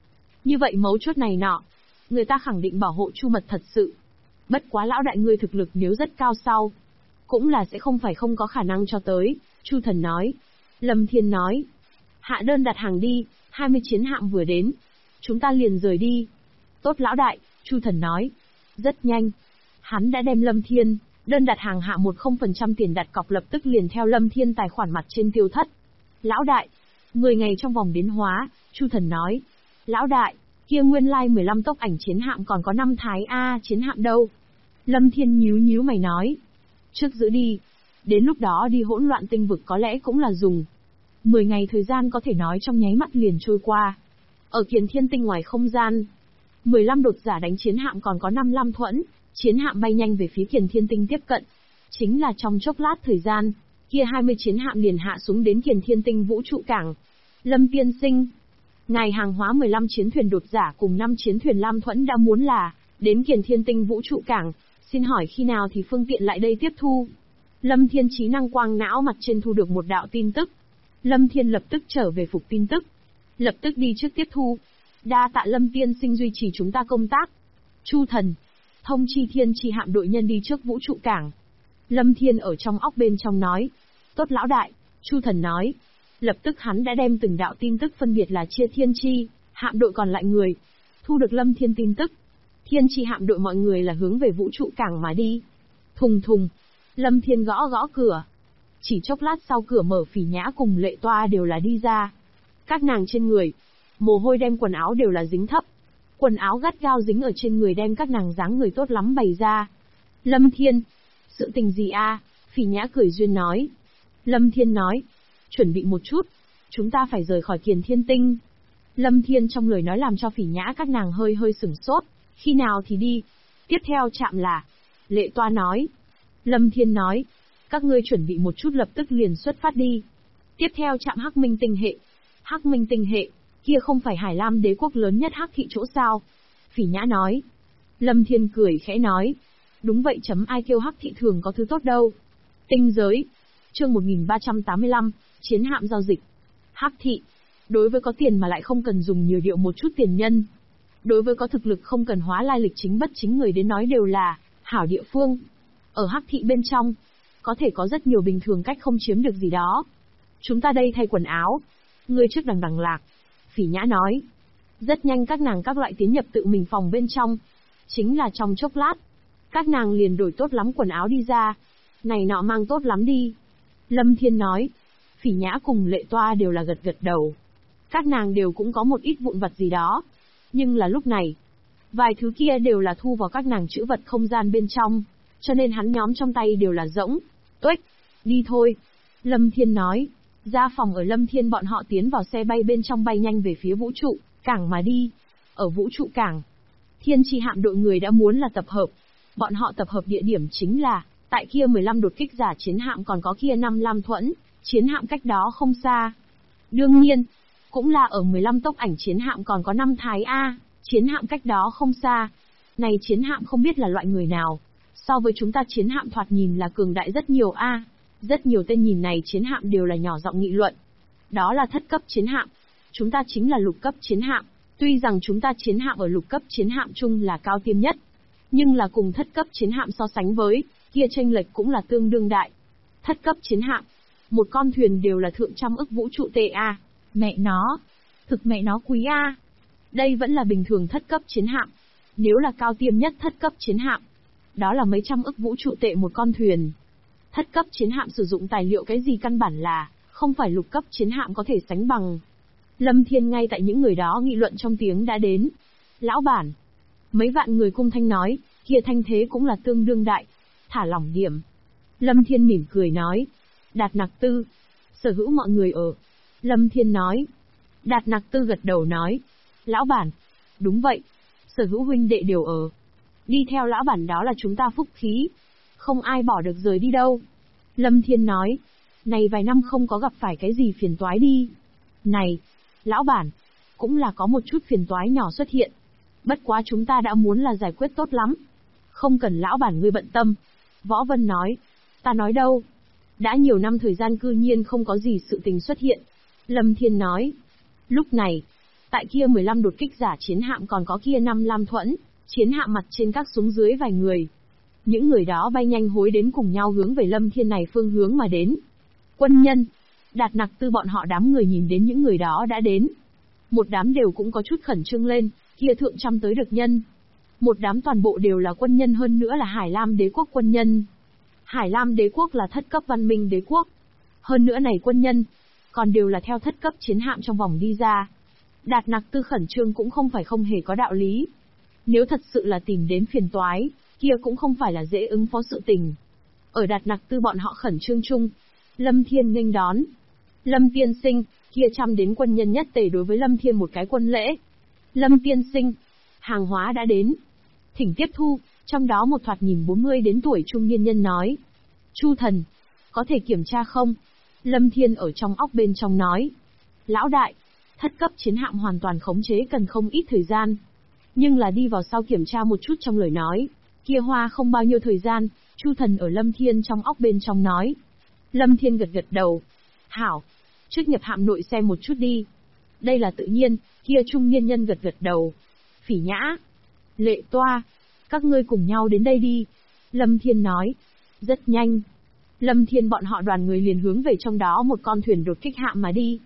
Như vậy mấu chốt này nọ, người ta khẳng định bảo hộ Chu Mật thật sự. Bất quá lão đại ngươi thực lực nếu rất cao sau, cũng là sẽ không phải không có khả năng cho tới, Chu Thần nói. Lâm Thiên nói, hạ đơn đặt hàng đi, 20 chiến hạm vừa đến, chúng ta liền rời đi. Tốt lão đại, Chu Thần nói. Rất nhanh, hắn đã đem Lâm Thiên, đơn đặt hàng hạ 10% tiền đặt cọc lập tức liền theo Lâm Thiên tài khoản mặt trên tiêu thất. Lão đại, 10 ngày trong vòng đến hóa, Chu Thần nói. Lão đại, kia nguyên lai 15 tốc ảnh chiến hạm còn có 5 thái A chiến hạm đâu. Lâm Thiên nhíu mày nói. Trước giữ đi, đến lúc đó đi hỗn loạn tinh vực có lẽ cũng là dùng. 10 ngày thời gian có thể nói trong nháy mắt liền trôi qua. Ở Kiền Thiên Tinh ngoài không gian, 15 đột giả đánh chiến hạm còn có 55 thuẫn, chiến hạm bay nhanh về phía Kiền Thiên Tinh tiếp cận. Chính là trong chốc lát thời gian, kia 20 chiến hạm liền hạ xuống đến Kiền Thiên Tinh vũ trụ cảng. Lâm tiên sinh, ngài hàng hóa 15 chiến thuyền đột giả cùng 5 chiến thuyền lam thuẫn đã muốn là đến Kiền Thiên Tinh vũ trụ cảng, xin hỏi khi nào thì phương tiện lại đây tiếp thu. Lâm Thiên trí năng quang não mặt trên thu được một đạo tin tức. Lâm Thiên lập tức trở về phục tin tức, lập tức đi trước tiếp thu. Đa tạ Lâm tiên sinh duy trì chúng ta công tác. Chu Thần, thông chi thiên chi hạm đội nhân đi trước vũ trụ cảng. Lâm Thiên ở trong óc bên trong nói. Tốt lão đại, Chu Thần nói. Lập tức hắn đã đem từng đạo tin tức phân biệt là chia thiên chi, hạm đội còn lại người. Thu được Lâm Thiên tin tức, thiên chi hạm đội mọi người là hướng về vũ trụ cảng mà đi. Thùng thùng, Lâm Thiên gõ gõ cửa. Chỉ chốc lát sau cửa mở, Phỉ Nhã cùng Lệ Toa đều là đi ra. Các nàng trên người, mồ hôi đem quần áo đều là dính thấp. Quần áo gắt gao dính ở trên người đem các nàng dáng người tốt lắm bày ra. Lâm Thiên, sự tình gì a? Phỉ Nhã cười duyên nói. Lâm Thiên nói, chuẩn bị một chút, chúng ta phải rời khỏi Kiền Thiên Tinh. Lâm Thiên trong lời nói làm cho Phỉ Nhã các nàng hơi sửng sốt, khi nào thì đi? Tiếp theo chạm là, Lệ Toa nói. Lâm Thiên nói, các ngươi chuẩn bị một chút lập tức liền xuất phát đi. Tiếp theo chạm Hắc Minh Tinh hệ. Hắc Minh Tinh hệ, kia không phải Hải Lam đế quốc lớn nhất Hắc thị chỗ sao? Phỉ Nhã nói. Lâm Thiên cười khẽ nói, đúng vậy, ai kêu Hắc thị thường có thứ tốt đâu. Tinh giới, chương 1385, chiến hạm giao dịch. Hắc thị, đối với có tiền mà lại không cần dùng nhiều điệu một chút tiền nhân. Đối với có thực lực không cần hóa lai lịch chính bất chính người đến nói đều là hảo địa phương. Ở Hắc thị bên trong, có thể có rất nhiều bình thường cách không chiếm được gì đó. Chúng ta đây thay quần áo. Ngươi trước đằng lạc. Phỉ Nhã nói. Rất nhanh các nàng các loại tiến nhập tự mình phòng bên trong. Chính là trong chốc lát, các nàng liền đổi tốt lắm quần áo đi ra. Này nọ mang tốt lắm đi. Lâm Thiên nói. Phỉ Nhã cùng Lệ Toa đều là gật đầu. Các nàng đều cũng có một ít vụn vặt gì đó. Nhưng là lúc này, vài thứ kia đều là thu vào các nàng trữ vật không gian bên trong. Cho nên hắn nhóm trong tay đều là rỗng. Tuếch, đi thôi. Lâm Thiên nói. Ra phòng ở Lâm Thiên bọn họ tiến vào xe bay bên trong bay nhanh về phía vũ trụ cảng mà đi. Ở vũ trụ cảng, thiên chi hạm đội người đã muốn là tập hợp. Bọn họ tập hợp địa điểm chính là tại kia 15 đột kích giả chiến hạm còn có kia 5 lam thuẫn, chiến hạm cách đó không xa. Đương nhiên, cũng là ở 15 tốc ảnh chiến hạm còn có 5 thái A, chiến hạm cách đó không xa. Này chiến hạm không biết là loại người nào. So với chúng ta chiến hạm thoạt nhìn là cường đại rất nhiều a. Rất nhiều tên nhìn này chiến hạm đều là nhỏ giọng nghị luận. Đó là thất cấp chiến hạm. Chúng ta chính là lục cấp chiến hạm. Tuy rằng chúng ta chiến hạm ở lục cấp chiến hạm chung là cao tiêm nhất, nhưng là cùng thất cấp chiến hạm so sánh với, kia chênh lệch cũng là tương đương đại. Thất cấp chiến hạm, một con thuyền đều là thượng trăm ức vũ trụ tệ a. Mẹ nó, thực mẹ nó quý a. Đây vẫn là bình thường thất cấp chiến hạm. Nếu là cao tiêm nhất thất cấp chiến hạm, đó là mấy trăm ức vũ trụ tệ một con thuyền. Thất cấp chiến hạm sử dụng tài liệu cái gì căn bản là không phải lục cấp chiến hạm có thể sánh bằng. Lâm Thiên ngay tại những người đó nghị luận trong tiếng đã đến. Lão bản, mấy vạn người cung thanh nói, kia thanh thế cũng là tương đương đại. Thả lỏng điểm. Lâm Thiên mỉm cười nói. Đạt Nặc Tư, sở hữu mọi người ở. Lâm Thiên nói. Đạt Nặc Tư gật đầu nói. Lão bản, đúng vậy, sở hữu huynh đệ đều ở. Đi theo lão bản đó là chúng ta phúc khí. Không ai bỏ được rời đi đâu. Lâm Thiên nói. Này vài năm không có gặp phải cái gì phiền toái đi. Này, lão bản, cũng là có một chút phiền toái nhỏ xuất hiện. Bất quá chúng ta đã muốn là giải quyết tốt lắm. Không cần lão bản ngươi bận tâm. Võ Vân nói. Ta nói đâu. Đã nhiều năm thời gian cư nhiên không có gì sự tình xuất hiện. Lâm Thiên nói. Lúc này, Tại kia 15 đột kích giả chiến hạm còn có kia 5 lam thuẫn, chiến hạm mặt trên các xuống dưới vài người. Những người đó bay nhanh hối đến cùng nhau hướng về Lâm Thiên này phương hướng mà đến. Quân nhân, Đạt Nặc Tư bọn họ đám người nhìn đến những người đó đã đến. Một đám đều cũng có chút khẩn trương lên, kia thượng trăm tới được nhân. Một đám toàn bộ đều là quân nhân, hơn nữa là Hải Lam đế quốc quân nhân. Hải Lam đế quốc là thất cấp văn minh đế quốc. Hơn nữa này quân nhân, còn đều là theo thất cấp chiến hạm trong vòng đi ra. Đạt Nặc Tư khẩn trương cũng không phải không hề có đạo lý. Nếu thật sự là tìm đến phiền toái, kia cũng không phải là dễ ứng phó sự tình. Ở Đạt Nặc Tư bọn họ khẩn trương chung, Lâm Thiên nghênh đón. Lâm tiên sinh, kia trăm đến quân nhân nhất tề đối với Lâm Thiên một cái quân lễ. Lâm tiên sinh, hàng hóa đã đến. Thỉnh tiếp thu, trong đó một thoạt nhìn 40 đến tuổi trung niên nhân nói. Chu thần, có thể kiểm tra không? Lâm Thiên ở trong óc bên trong nói. Lão đại, thất cấp chiến hạm hoàn toàn khống chế cần không ít thời gian. Nhưng là đi vào sau kiểm tra một chút trong lời nói. Kia hoa không bao nhiêu thời gian, Chu thần ở Lâm Thiên trong óc bên trong nói. Lâm Thiên gật gật đầu. Hảo, trước nhập hạm nội xem một chút đi. Đây là tự nhiên, kia trung niên nhân gật gật đầu. Phỉ Nhã, Lệ Toa, các ngươi cùng nhau đến đây đi. Lâm Thiên nói. Rất nhanh. Lâm Thiên bọn họ đoàn người liền hướng về trong đó một con thuyền đột kích hạm mà đi.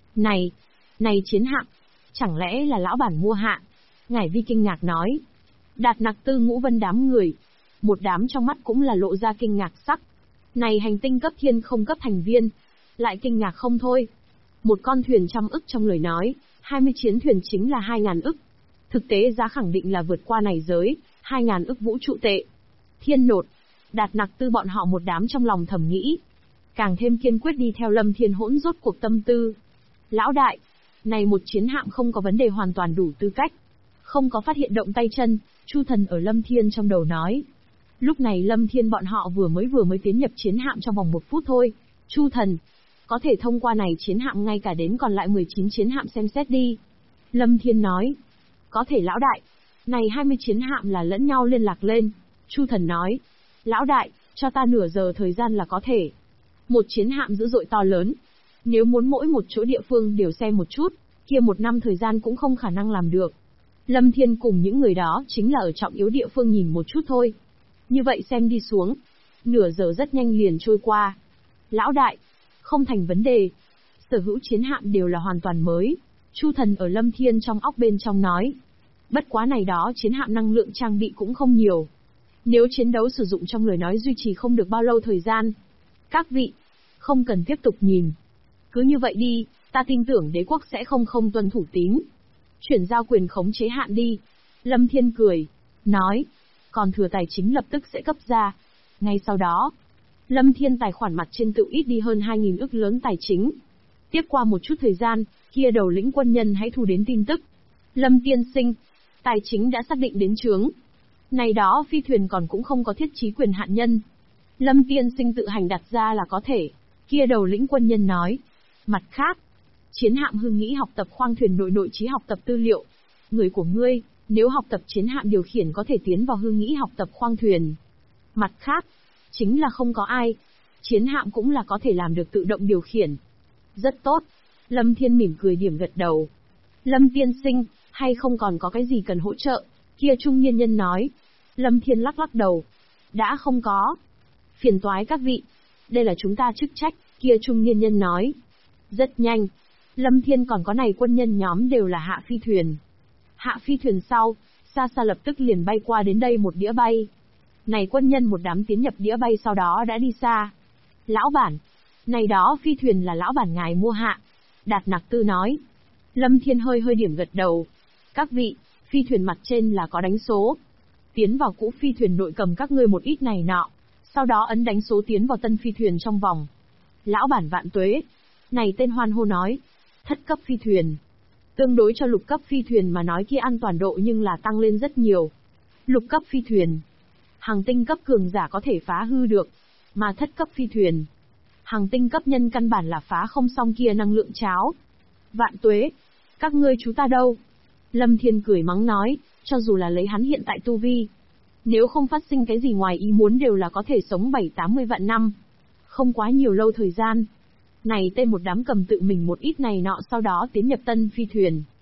Này chiến hạm, chẳng lẽ là lão bản mua hạ? Ngải Vi kinh ngạc nói. Đạt Nặc Tư Ngũ Vân đám người. Một đám trong mắt cũng là lộ ra kinh ngạc sắc. Này hành tinh cấp thiên không cấp thành viên. Lại kinh ngạc không thôi. Một con thuyền 100 ức trong lời nói, 20 chiến thuyền chính là 2.000 ức. Thực tế giá khẳng định là vượt qua này giới, 2.000 ức vũ trụ tệ. Thiên nột, Đạt Nặc Tư bọn họ một đám trong lòng thầm nghĩ. Càng thêm kiên quyết đi theo Lâm Thiên hỗn rốt cuộc tâm tư. Lão đại, này một chiến hạm không có vấn đề, hoàn toàn đủ tư cách. Không có phát hiện động tay chân, Chu thần ở Lâm Thiên trong đầu nói. Lúc này Lâm Thiên bọn họ vừa mới tiến nhập chiến hạm trong vòng 1 phút thôi. Chu thần, có thể thông qua này chiến hạm ngay cả đến còn lại 19 chiến hạm xem xét đi. Lâm Thiên nói. Có thể lão đại. Này 20 chiến hạm là lẫn nhau liên lạc lên. Chu thần nói. Lão đại, cho ta nửa giờ thời gian là có thể. Một chiến hạm dữ dội to lớn. Nếu muốn mỗi một chỗ địa phương đều xem một chút, kia 1 năm thời gian cũng không khả năng làm được. Lâm Thiên cùng những người đó chính là ở trọng yếu địa phương nhìn một chút thôi. Như vậy xem đi xuống. Nửa giờ rất nhanh liền trôi qua. Lão đại, không thành vấn đề. Sở hữu chiến hạm đều là hoàn toàn mới. Chu thần ở Lâm Thiên trong óc bên trong nói. Bất quá này đó chiến hạm năng lượng trang bị cũng không nhiều. Nếu chiến đấu sử dụng trong lời nói duy trì không được bao lâu thời gian. Các vị, không cần tiếp tục nhìn. Cứ như vậy đi, ta tin tưởng đế quốc sẽ không tuân thủ tín. Chuyển giao quyền khống chế hạn đi. Lâm Thiên cười, nói. Còn thừa tài chính lập tức sẽ cấp ra. Ngay sau đó, Lâm Thiên tài khoản mặt trên tự ít đi hơn 2.000 ức lớn tài chính. Tiếp qua một chút thời gian, kia đầu lĩnh quân nhân hãy thu đến tin tức. Lâm tiên sinh, tài chính đã xác định đến chướng. Này đó phi thuyền còn cũng không có thiết trí quyền hạn nhân. Lâm tiên sinh tự hành đặt ra là có thể. Kia đầu lĩnh quân nhân nói. Mặt khác, chiến hạm Hưng Nghĩ học tập khoang thuyền nội trí học tập tư liệu. Người của ngươi, nếu học tập chiến hạm điều khiển có thể tiến vào Hưng Nghĩ học tập khoang thuyền. Mặt khác, chính là không có ai. Chiến hạm cũng là có thể làm được tự động điều khiển. Rất tốt. Lâm Thiên mỉm cười điểm gật đầu. Lâm tiên sinh, hay không còn có cái gì cần hỗ trợ? Kia trung niên nhân nói. Lâm Thiên lắc lắc đầu. Đã không có. Phiền toái các vị. Đây là chúng ta chức trách, kia trung niên nhân nói. Rất nhanh. Lâm Thiên còn có này quân nhân nhóm đều là hạ phi thuyền. Hạ phi thuyền sau, xa xa lập tức liền bay qua đến đây một đĩa bay. Này quân nhân một đám tiến nhập đĩa bay sau đó đã đi xa. Lão bản, này đó phi thuyền là lão bản ngài mua hạ. Đạt Nặc Tư nói. Lâm Thiên hơi điểm gật đầu. Các vị, phi thuyền mặt trên là có đánh số. Tiến vào cũ phi thuyền nội cầm các ngươi một ít này nọ. Sau đó ấn đánh số tiến vào tân phi thuyền trong vòng. Lão bản vạn tuế. Này tên hoan hô nói. Thất cấp phi thuyền. Tương đối cho lục cấp phi thuyền mà nói kia an toàn độ nhưng là tăng lên rất nhiều. Lục cấp phi thuyền. Hàng tinh cấp cường giả có thể phá hư được. Mà thất cấp phi thuyền. Hàng tinh cấp nhân căn bản là phá không xong kia năng lượng cháo. Vạn tuế. Các ngươi chú ta đâu? Lâm Thiên cười mắng nói, cho dù là lấy hắn hiện tại tu vi. Nếu không phát sinh cái gì ngoài ý muốn đều là có thể sống 70-80 vạn năm. Không quá nhiều lâu thời gian. Này tên một đám cầm tự mình một ít này nọ sau đó tiến nhập tân phi thuyền.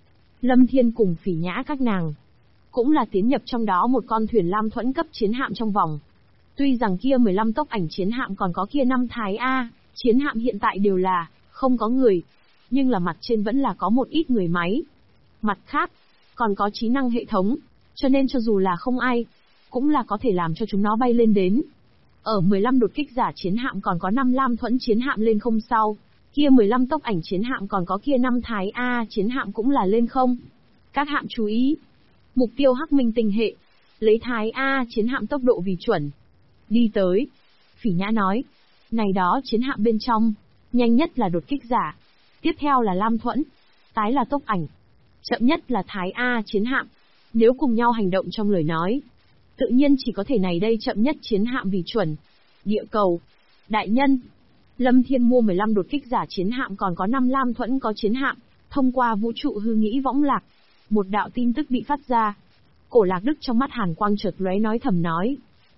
Lâm Thiên cùng Phỉ Nhã các nàng, cũng là tiến nhập trong đó một con thuyền lam thuẫn cấp chiến hạm trong vòng. Tuy rằng kia 15 tốc ảnh chiến hạm còn có kia 5 thái A, chiến hạm hiện tại đều là, không có người, nhưng là mặt trên vẫn là có một ít người máy. Mặt khác, còn có trí năng hệ thống, cho nên cho dù là không ai, cũng là có thể làm cho chúng nó bay lên đến. Ở 15 đột kích giả chiến hạm còn có 5 lam thuẫn chiến hạm lên không sau, kia 15 tốc ảnh chiến hạm còn có kia 5 thái A chiến hạm cũng là lên không. Các hạm chú ý, mục tiêu Hắc Minh tinh hệ, lấy thái A chiến hạm tốc độ vì chuẩn. Đi tới. Phỉ Nhã nói, này đó chiến hạm bên trong, nhanh nhất là đột kích giả, tiếp theo là lam thuẫn, tái là tốc ảnh, chậm nhất là thái A chiến hạm. Nếu cùng nhau hành động trong lời nói, tự nhiên chỉ có thể này đây chậm nhất chiến hạm vì chuẩn. Địa cầu. Đại nhân. Lâm Thiên mua 15 đột kích giả chiến hạm còn có 5 lam thuẫn có chiến hạm, thông qua vũ trụ hư nghĩ võng lạc. Một đạo tin tức bị phát ra. Cổ Lạc Đức trong mắt hàn quang chợt lóe nói thầm nói.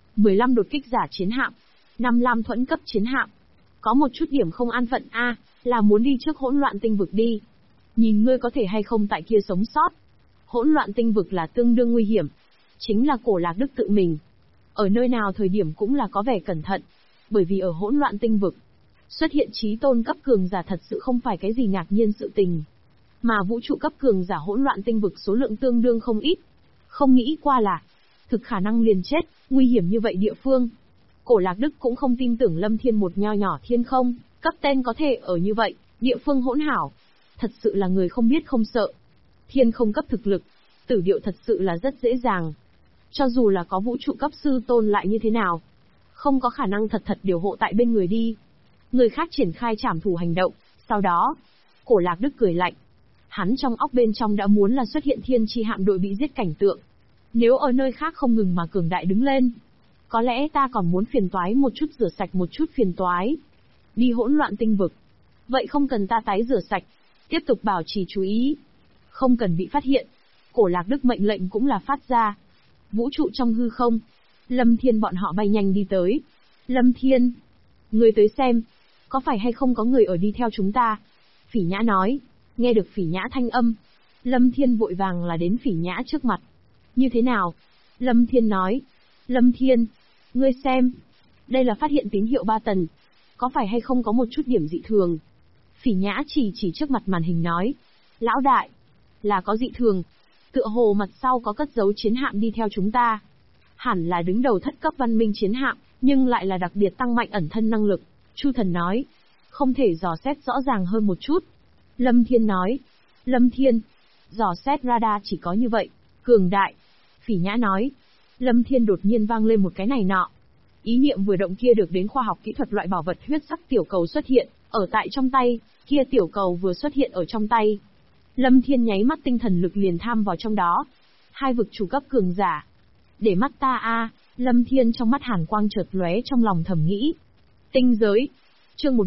15 đột kích giả chiến hạm, 5 lam thuẫn cấp chiến hạm. Có một chút điểm không an phận a, là muốn đi trước hỗn loạn tinh vực đi. Nhìn ngươi có thể hay không tại kia sống sót. Hỗn loạn tinh vực là tương đương nguy hiểm. Chính là Cổ Lạc Đức tự mình. Ở nơi nào thời điểm cũng là có vẻ cẩn thận. Bởi vì ở hỗn loạn tinh vực, xuất hiện chí tôn cấp cường giả thật sự không phải cái gì ngạc nhiên sự tình. Mà vũ trụ cấp cường giả hỗn loạn tinh vực số lượng tương đương không ít. Không nghĩ qua là, thực khả năng liền chết, nguy hiểm như vậy địa phương. Cổ Lạc Đức cũng không tin tưởng Lâm Thiên một nho nhỏ thiên không, cấp tên có thể ở như vậy, địa phương hỗn hảo. Thật sự là người không biết không sợ. Thiên không cấp thực lực, tử điệu thật sự là rất dễ dàng. Cho dù là có vũ trụ cấp sư tôn lại như thế nào, không có khả năng thật thật điều hộ tại bên người đi. Người khác triển khai trảm thủ hành động, sau đó, Cổ Lạc Đức cười lạnh. Hắn trong óc bên trong đã muốn là xuất hiện thiên chi hạm đội bị giết cảnh tượng. Nếu ở nơi khác không ngừng mà cường đại đứng lên, có lẽ ta còn muốn phiền toái một chút rửa sạch một chút phiền toái. Đi hỗn loạn tinh vực. Vậy không cần ta tái rửa sạch, tiếp tục bảo trì chú ý. Không cần bị phát hiện. Cổ Lạc Đức mệnh lệnh cũng là phát ra. Vũ trụ trong hư không. Lâm Thiên bọn họ bay nhanh đi tới. Lâm Thiên, người tới xem, có phải hay không có người ở đi theo chúng ta? Phỉ Nhã nói. Nghe được Phỉ Nhã thanh âm, Lâm Thiên vội vàng là đến Phỉ Nhã trước mặt. Như thế nào? Lâm Thiên nói. Lâm Thiên, ngươi xem, đây là phát hiện tín hiệu 3 tần. Có phải hay không có một chút điểm dị thường? Phỉ Nhã chỉ trước mặt màn hình nói. Lão đại, là có dị thường. Tựa hồ mặt sau có cất giấu chiến hạm đi theo chúng ta. Hẳn là đứng đầu thất cấp văn minh chiến hạm, nhưng lại là đặc biệt tăng mạnh ẩn thân năng lực. Chu Thần nói. Không thể dò xét rõ ràng hơn một chút. Lâm Thiên nói. Lâm Thiên, dò xét radar chỉ có như vậy, cường đại. Phỉ Nhã nói. Lâm Thiên đột nhiên vang lên một cái này nọ. Ý niệm vừa động kia được đến khoa học kỹ thuật loại bảo vật huyết sắc tiểu cầu xuất hiện, ở tại trong tay, kia tiểu cầu vừa xuất hiện ở trong tay. Lâm Thiên nháy mắt tinh thần lực liền tham vào trong đó. Hai vực chủ cấp cường giả. Để mắt ta a, Lâm Thiên trong mắt hàn quang chợt lóe trong lòng thầm nghĩ. Tinh giới. Chương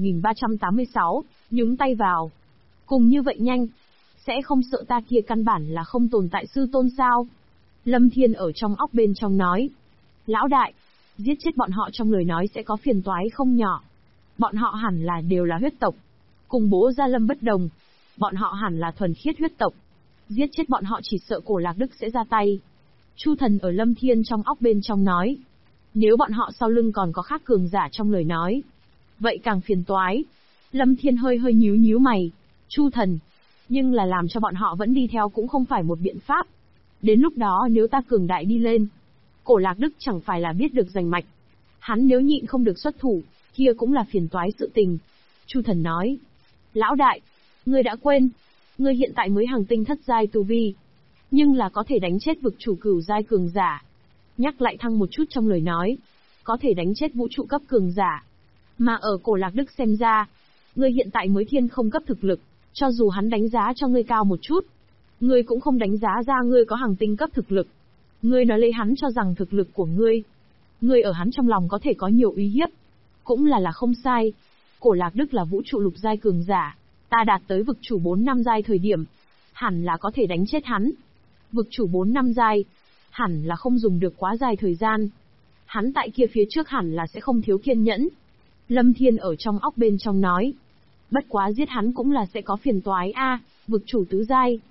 1386, nhúng tay vào. Cùng như vậy nhanh, sẽ không sợ ta kia căn bản là không tồn tại sư tôn sao? Lâm Thiên ở trong óc bên trong nói. Lão đại, giết chết bọn họ trong lời nói sẽ có phiền toái không nhỏ. Bọn họ hẳn là đều là huyết tộc. Cùng bố Gia Lâm bất đồng. Bọn họ hẳn là thuần khiết huyết tộc. Giết chết bọn họ chỉ sợ Cổ Lạc Đức sẽ ra tay. Chu Thần ở Lâm Thiên trong óc bên trong nói. Nếu bọn họ sau lưng còn có khác cường giả trong lời nói, vậy càng phiền toái. Lâm Thiên hơi nhíu mày. Chu Thần, nhưng là làm cho bọn họ vẫn đi theo cũng không phải một biện pháp. Đến lúc đó nếu ta cường đại đi lên, Cổ Lạc Đức chẳng phải là biết được rành mạch. Hắn nếu nhịn không được xuất thủ, kia cũng là phiền toái sự tình. Chu Thần nói. Lão đại, ngươi đã quên, ngươi hiện tại mới hàng tinh thất giai tu vi, nhưng là có thể đánh chết vực chủ cửu giai cường giả. Nhắc lại thăng một chút trong lời nói, có thể đánh chết vũ trụ cấp cường giả. Mà ở Cổ Lạc Đức xem ra, ngươi hiện tại mới thiên không cấp thực lực, cho dù hắn đánh giá cho ngươi cao một chút, ngươi cũng không đánh giá ra ngươi có hàng tinh cấp thực lực. Ngươi nói lấy hắn cho rằng thực lực của ngươi ở hắn trong lòng có thể có nhiều uy hiếp, cũng là không sai. Cổ Lạc Đức là vũ trụ lục giai cường giả, ta đạt tới vực chủ 4-5 giai thời điểm, hẳn là có thể đánh chết hắn. Vực chủ 4-5 giai, hẳn là không dùng được quá dài thời gian. Hắn tại kia phía trước hẳn là sẽ không thiếu kiên nhẫn. Lâm Thiên ở trong óc bên trong nói. Bất quá giết hắn cũng là sẽ có phiền toái a, vực chủ tứ giai.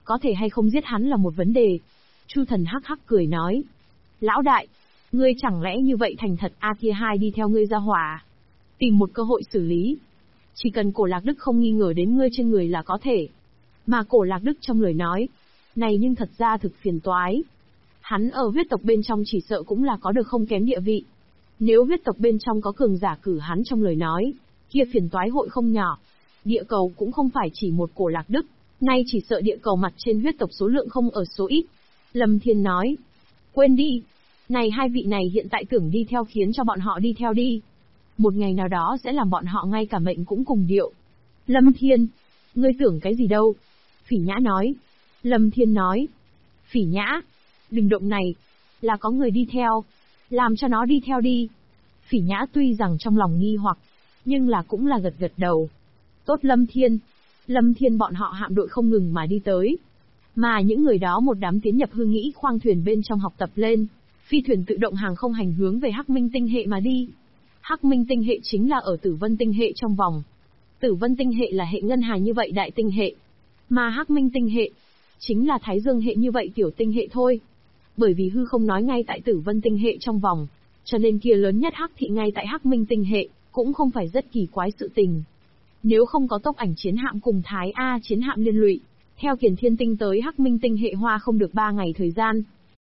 có thể hay không giết hắn là một vấn đề. Chu Thần hắc hắc cười nói. Lão đại, ngươi chẳng lẽ như vậy thành thật kia hai đi theo ngươi ra hỏa. Tìm một cơ hội xử lý. Chỉ cần Cổ Lạc Đức không nghi ngờ đến ngươi trên người là có thể. Mà Cổ Lạc Đức trong lời nói, này nhưng thật ra thực phiền toái. Hắn ở huyết tộc bên trong chỉ sợ cũng là có được không kém địa vị. Nếu huyết tộc bên trong có cường giả cử hắn trong lời nói, kia phiền toái hội không nhỏ. Địa cầu cũng không phải chỉ một Cổ Lạc Đức, nay chỉ sợ địa cầu mặt trên huyết tộc số lượng không ở số ít. Lâm Thiên nói, quên đi, này hai vị này hiện tại tưởng đi theo khiến cho bọn họ đi theo đi. Một ngày nào đó sẽ làm bọn họ ngay cả mệnh cũng cùng điệu. Lâm Thiên, ngươi tưởng cái gì đâu? Phỉ Nhã nói. Lâm Thiên nói, Phỉ Nhã, đừng động này, là có người đi theo, làm cho nó đi theo đi. Phỉ Nhã tuy rằng trong lòng nghi hoặc, nhưng là cũng là gật gật đầu. Tốt Lâm Thiên. Lâm Thiên bọn họ hạm đội không ngừng mà đi tới. Mà những người đó một đám tiến nhập hư nghĩ khoang thuyền bên trong học tập lên, phi thuyền tự động hàng không hành hướng về Hắc Minh tinh hệ mà đi. Hắc Minh tinh hệ chính là ở Tử Vân tinh hệ trong vòng. Tử Vân tinh hệ là hệ ngân hà như vậy đại tinh hệ, mà Hắc Minh tinh hệ chính là Thái Dương hệ như vậy tiểu tinh hệ thôi. Bởi vì hư không nói ngay tại Tử Vân tinh hệ trong vòng, cho nên kia lớn nhất Hắc thị ngay tại Hắc Minh tinh hệ, cũng không phải rất kỳ quái sự tình. Nếu không có tốc ảnh chiến hạm cùng Thái A chiến hạm liên lụy, theo Kiền Thiên tinh tới Hắc Minh tinh hệ hoa không được 3 ngày thời gian.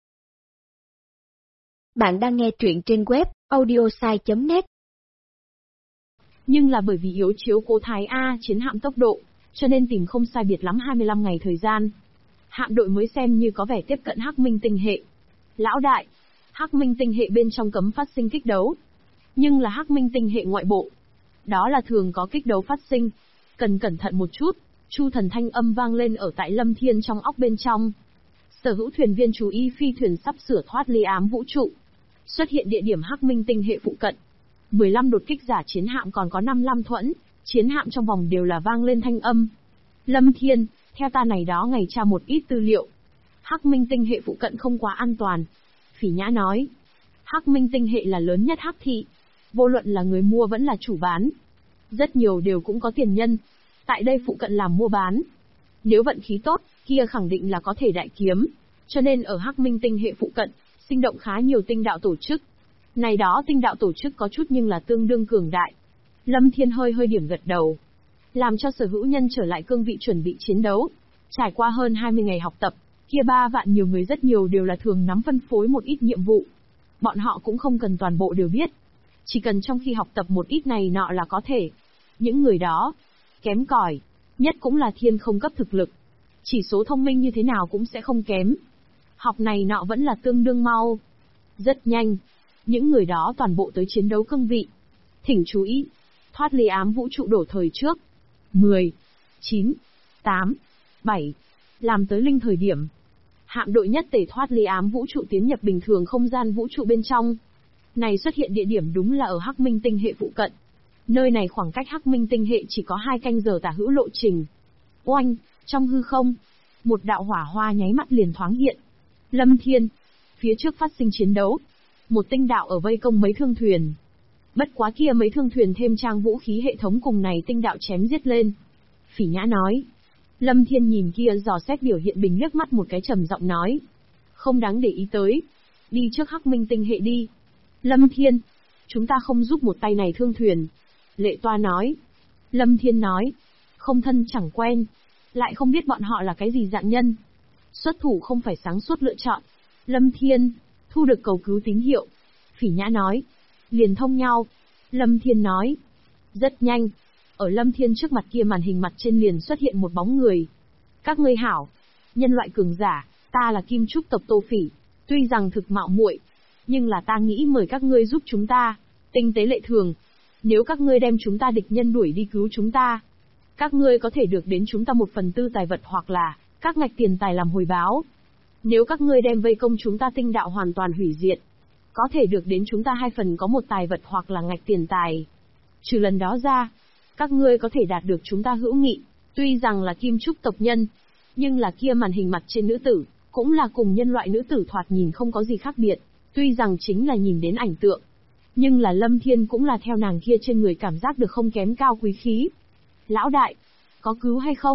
Bạn đang nghe truyện trên web audiosai.net. Nhưng là bởi vì yếu chiếu cố Thái A chiến hạm tốc độ, cho nên tìm không sai biệt lắm 25 ngày thời gian. Hạm đội mới xem như có vẻ tiếp cận Hắc Minh tinh hệ. Lão đại, Hắc Minh tinh hệ bên trong cấm phát sinh kích đấu. Nhưng là Hắc Minh tinh hệ ngoại bộ. Đó là thường có kích đấu phát sinh. Cần cẩn thận một chút. Chu Thần thanh âm vang lên ở tại Lâm Thiên trong óc bên trong. Sở hữu thuyền viên chú ý phi thuyền sắp sửa thoát ly ám vũ trụ. Xuất hiện địa điểm Hắc Minh tinh hệ phụ cận. 15 đột kích giả chiến hạm còn có 55 thuẫn, chiến hạm trong vòng đều là vang lên thanh âm. Lâm Thiên, theo ta này đó ngày tra một ít tư liệu. Hắc Minh tinh hệ phụ cận không quá an toàn. Phỉ Nhã nói. Hắc Minh tinh hệ là lớn nhất Hắc thị. Vô luận là người mua vẫn là chủ bán. Rất nhiều đều cũng có tiền nhân. Tại đây phụ cận làm mua bán. Nếu vận khí tốt, kia khẳng định là có thể đại kiếm. Cho nên ở Hắc Minh tinh hệ phụ cận, sinh động khá nhiều tinh đạo tổ chức. Này đó tinh đạo tổ chức có chút nhưng là tương đương cường đại. Lâm Thiên hơi điểm gật đầu. Làm cho sở hữu nhân trở lại cương vị chuẩn bị chiến đấu. Trải qua hơn 20 ngày học tập, kia 3 vạn nhiều người rất nhiều đều là thường nắm phân phối một ít nhiệm vụ. Bọn họ cũng không cần toàn bộ đều biết. Chỉ cần trong khi học tập một ít này nọ là có thể. Những người đó, kém cỏi, nhất cũng là thiên không cấp thực lực. Chỉ số thông minh như thế nào cũng sẽ không kém. Học này nọ vẫn là tương đương mau. Rất nhanh. Những người đó toàn bộ tới chiến đấu cương vị. Thỉnh chú ý. Thoát ly ám vũ trụ đổ thời trước. 10, 9, 8, 7. Làm tới linh thời điểm. Hạm đội nhất tể thoát ly ám vũ trụ tiến nhập bình thường không gian vũ trụ bên trong. Này xuất hiện địa điểm đúng là ở Hắc Minh tinh hệ phụ cận. Nơi này khoảng cách Hắc Minh tinh hệ chỉ có 2 canh giờ tả hữu lộ trình. Oanh, trong hư không. Một đạo hỏa hoa nháy mắt liền thoáng hiện. Lâm Thiên. Phía trước phát sinh chiến đấu. Một tinh đạo ở vây công mấy thương thuyền. Bất quá kia mấy thương thuyền thêm trang vũ khí hệ thống cùng này tinh đạo chém giết lên. Phỉ Nhã nói. Lâm Thiên nhìn kia dò xét biểu hiện bình liếc mắt một cái trầm giọng nói. Không đáng để ý tới. Đi trước Hắc Minh tinh hệ đi. Lâm Thiên. Chúng ta không giúp một tay này thương thuyền. Lệ Toa nói. Lâm Thiên nói. Không thân chẳng quen. Lại không biết bọn họ là cái gì dạng nhân. Xuất thủ không phải sáng suốt lựa chọn. Lâm Thiên. Thu được cầu cứu tín hiệu. Phỉ Nhã nói. Liền thông nhau. Lâm Thiên nói. Rất nhanh. Ở Lâm Thiên trước mặt kia màn hình mặt trên liền xuất hiện một bóng người. Các ngươi hảo. Nhân loại cường giả, ta là Kim Trúc tộc Tô Phỉ. Tuy rằng thực mạo muội, nhưng là ta nghĩ mời các ngươi giúp chúng ta. Tinh tế lệ thường. Nếu các ngươi đem chúng ta địch nhân đuổi đi cứu chúng ta, các ngươi có thể được đến chúng ta 1/4 tài vật hoặc là các ngạch tiền tài làm hồi báo. Nếu các ngươi đem vây công chúng ta tinh đạo hoàn toàn hủy diệt, có thể được đến chúng ta 2 phần có 1 tài vật hoặc là ngạch tiền tài. Trừ lần đó ra, các ngươi có thể đạt được chúng ta hữu nghị. Tuy rằng là Kim Trúc tộc nhân, nhưng là kia màn hình mặt trên nữ tử, cũng là cùng nhân loại nữ tử thoạt nhìn không có gì khác biệt. Tuy rằng chính là nhìn đến ảnh tượng, nhưng là Lâm Thiên cũng là theo nàng kia trên người cảm giác được không kém cao quý khí. Lão đại, có cứu hay không?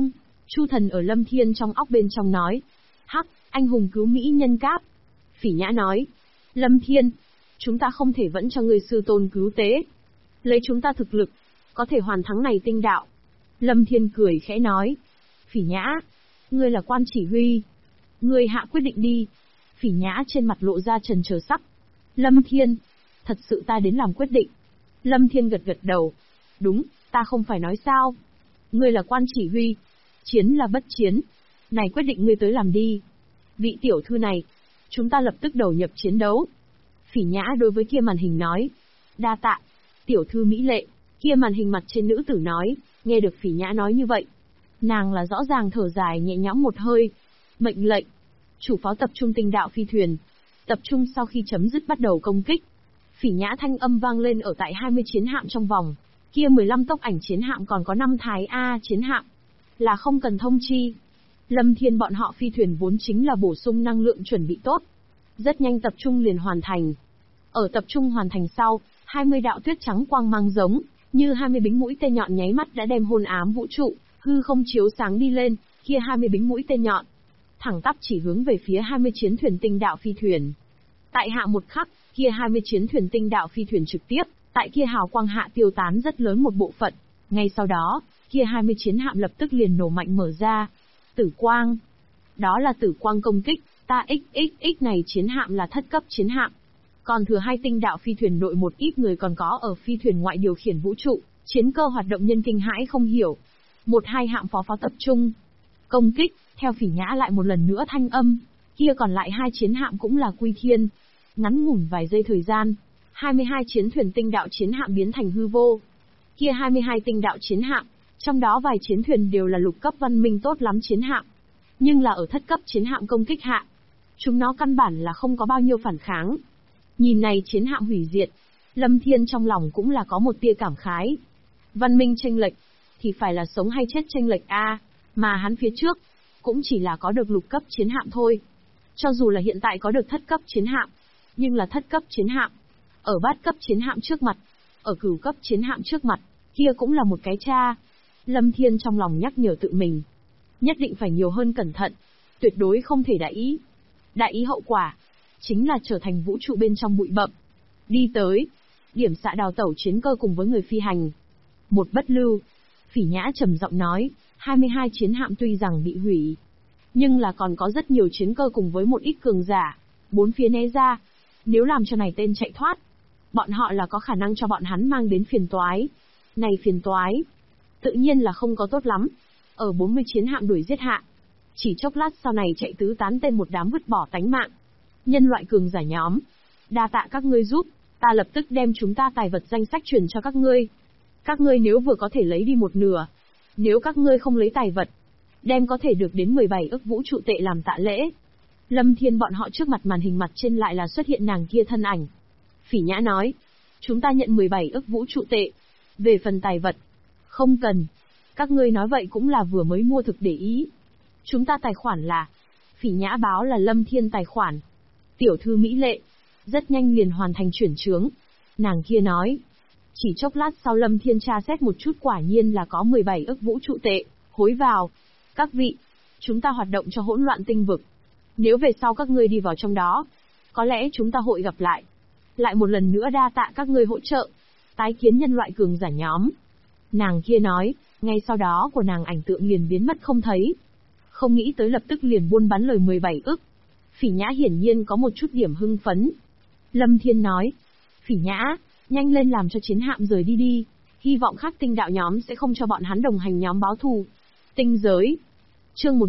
Chu Thần ở Lâm Thiên trong óc bên trong nói. Hắc, anh hùng cứu mỹ nhân cáp. Phỉ Nhã nói. Lâm Thiên, chúng ta không thể vẫn cho người sư tôn cứu tế. Lấy chúng ta thực lực, có thể hoàn thắng này tinh đạo. Lâm Thiên cười khẽ nói. Phỉ Nhã, ngươi là quan chỉ huy. Ngươi hạ quyết định đi. Phỉ Nhã trên mặt lộ ra trần chờ sắc. Lâm Thiên, thật sự ta đến làm quyết định. Lâm Thiên gật gật đầu. Đúng, ta không phải nói sao. Ngươi là quan chỉ huy. Chiến là bất chiến. Này quyết định ngươi tới làm đi. Vị tiểu thư này, chúng ta lập tức đầu nhập chiến đấu. Phỉ Nhã đối với kia màn hình nói. Đa tạ, tiểu thư mỹ lệ. Kia màn hình mặt trên nữ tử nói, nghe được Phỉ Nhã nói như vậy. Nàng là rõ ràng thở dài nhẹ nhõm một hơi. Mệnh lệnh. Chủ pháo tập trung tinh đạo phi thuyền. Tập trung sau khi chấm dứt bắt đầu công kích. Phỉ Nhã thanh âm vang lên ở tại 20 chiến hạm trong vòng. Kia 15 tốc ảnh chiến hạm còn có 5 thái A chiến hạm. Là không cần thông chi. Lâm Thiên bọn họ phi thuyền vốn chính là bổ sung năng lượng chuẩn bị tốt. Rất nhanh tập trung liền hoàn thành. Ở tập trung hoàn thành sau, 20 đạo tuyết trắng quang mang giống, như 20 bính mũi tên nhọn nháy mắt đã đem hôn ám vũ trụ, hư không chiếu sáng đi lên, kia 20 bính mũi tên nhọn. Thẳng tắp chỉ hướng về phía 20 chiến thuyền tinh đạo phi thuyền. Tại hạ một khắc, kia 20 chiến thuyền tinh đạo phi thuyền trực tiếp, tại kia hào quang hạ tiêu tán rất lớn một bộ phận. Ngay sau đó, kia 20 chiến hạm lập tức liền nổ mạnh mở ra. Tử quang. Đó là tử quang công kích, ta XXX này chiến hạm là thất cấp chiến hạm. Còn thừa hai tinh đạo phi thuyền nội một ít người còn có ở phi thuyền ngoại điều khiển vũ trụ, chiến cơ hoạt động nhân kinh hãi không hiểu. Một hai hạm phó tập trung. Công kích, theo Phỉ Nhã lại một lần nữa thanh âm. Kia còn lại hai chiến hạm cũng là quy thiên. Ngắn ngủn vài giây thời gian, 22 chiến thuyền tinh đạo chiến hạm biến thành hư vô. Kia 22 tinh đạo chiến hạm, trong đó vài chiến thuyền đều là lục cấp văn minh tốt lắm chiến hạm. Nhưng là ở thất cấp chiến hạm công kích hạ. Chúng nó căn bản là không có bao nhiêu phản kháng. Nhìn này chiến hạm hủy diệt, Lâm Thiên trong lòng cũng là có một tia cảm khái. Văn minh chênh lệch, thì phải là sống hay chết chênh lệch a, mà hắn phía trước, cũng chỉ là có được lục cấp chiến hạm thôi. Cho dù là hiện tại có được thất cấp chiến hạm, nhưng là thất cấp chiến hạm. Ở bát cấp chiến hạm trước mặt, ở cửu cấp chiến hạm trước mặt, kia cũng là một cái cha. Lâm Thiên trong lòng nhắc nhở tự mình. Nhất định phải nhiều hơn cẩn thận, tuyệt đối không thể đại ý. Đại ý hậu quả, chính là trở thành vũ trụ bên trong bụi bậm. Đi tới, điểm xạ đào tẩu chiến cơ cùng với người phi hành. Một bất lưu, Phỉ Nhã trầm giọng nói, 22 chiến hạm tuy rằng bị hủy, nhưng là còn có rất nhiều chiến cơ cùng với một ít cường giả, bốn phía né ra. Nếu làm cho này tên chạy thoát, bọn họ là có khả năng cho bọn hắn mang đến phiền toái. Này phiền toái, tự nhiên là không có tốt lắm. Ở 40 chiến hạm đuổi giết hạ, chỉ chốc lát sau này chạy tứ tán tên một đám vứt bỏ tánh mạng. Nhân loại cường giả nhóm, đa tạ các ngươi giúp, ta lập tức đem chúng ta tài vật danh sách truyền cho các ngươi. Các ngươi nếu vừa có thể lấy đi một nửa, nếu các ngươi không lấy tài vật, đem có thể được đến 17 ức vũ trụ tệ làm tạ lễ. Lâm Thiên bọn họ trước mặt màn hình mặt trên lại là xuất hiện nàng kia thân ảnh. Phỉ Nhã nói, chúng ta nhận 17 ức vũ trụ tệ. Về phần tài vật, không cần. Các ngươi nói vậy cũng là vừa mới mua thực để ý. Chúng ta tài khoản là... Phỉ Nhã báo là Lâm Thiên tài khoản. Tiểu thư mỹ lệ, rất nhanh liền hoàn thành chuyển chướng. Nàng kia nói, chỉ chốc lát sau Lâm Thiên tra xét một chút quả nhiên là có 17 ức vũ trụ tệ, hối vào. Các vị, chúng ta hoạt động cho hỗn loạn tinh vực. Nếu về sau các ngươi đi vào trong đó, có lẽ chúng ta hội gặp lại. Lại một lần nữa đa tạ các ngươi hỗ trợ, tái kiến nhân loại cường giả nhóm. Nàng kia nói, ngay sau đó của nàng ảnh tượng liền biến mất không thấy. Không nghĩ tới lập tức liền buôn bán lời 17 ức. Phỉ Nhã hiển nhiên có một chút điểm hưng phấn. Lâm Thiên nói, Phỉ Nhã, nhanh lên làm cho chiến hạm rời đi đi. Hy vọng khác tinh đạo nhóm sẽ không cho bọn hắn đồng hành nhóm báo thù. Tinh giới. Chương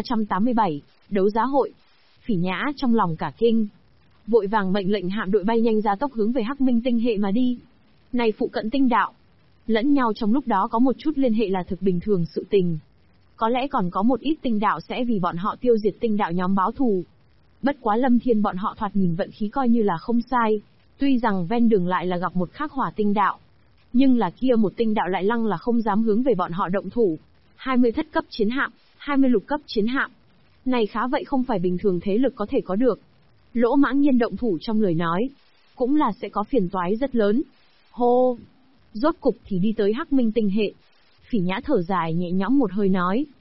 1387, đấu giá hội. Phỉ Nhã trong lòng cả kinh. Vội vàng mệnh lệnh hạm đội bay nhanh ra tốc hướng về Hắc Minh tinh hệ mà đi. Này phụ cận tinh đạo, lẫn nhau trong lúc đó có một chút liên hệ là thực bình thường sự tình. Có lẽ còn có một ít tinh đạo sẽ vì bọn họ tiêu diệt tinh đạo nhóm báo thù. Bất quá Lâm Thiên bọn họ thoạt nhìn vận khí coi như là không sai. Tuy rằng ven đường lại là gặp một khắc hỏa tinh đạo, nhưng là kia một tinh đạo lại lăng là không dám hướng về bọn họ động thủ. 20 thất cấp chiến hạm, 20 lục cấp chiến hạm. Này khá vậy không phải bình thường thế lực có thể có được. Lỗ Mãng Nhiên động thủ trong lời nói, cũng là sẽ có phiền toái rất lớn. Hô! Rốt cục thì đi tới Hắc Minh tinh hệ. Phỉ Nhã thở dài nhẹ nhõm một hơi nói.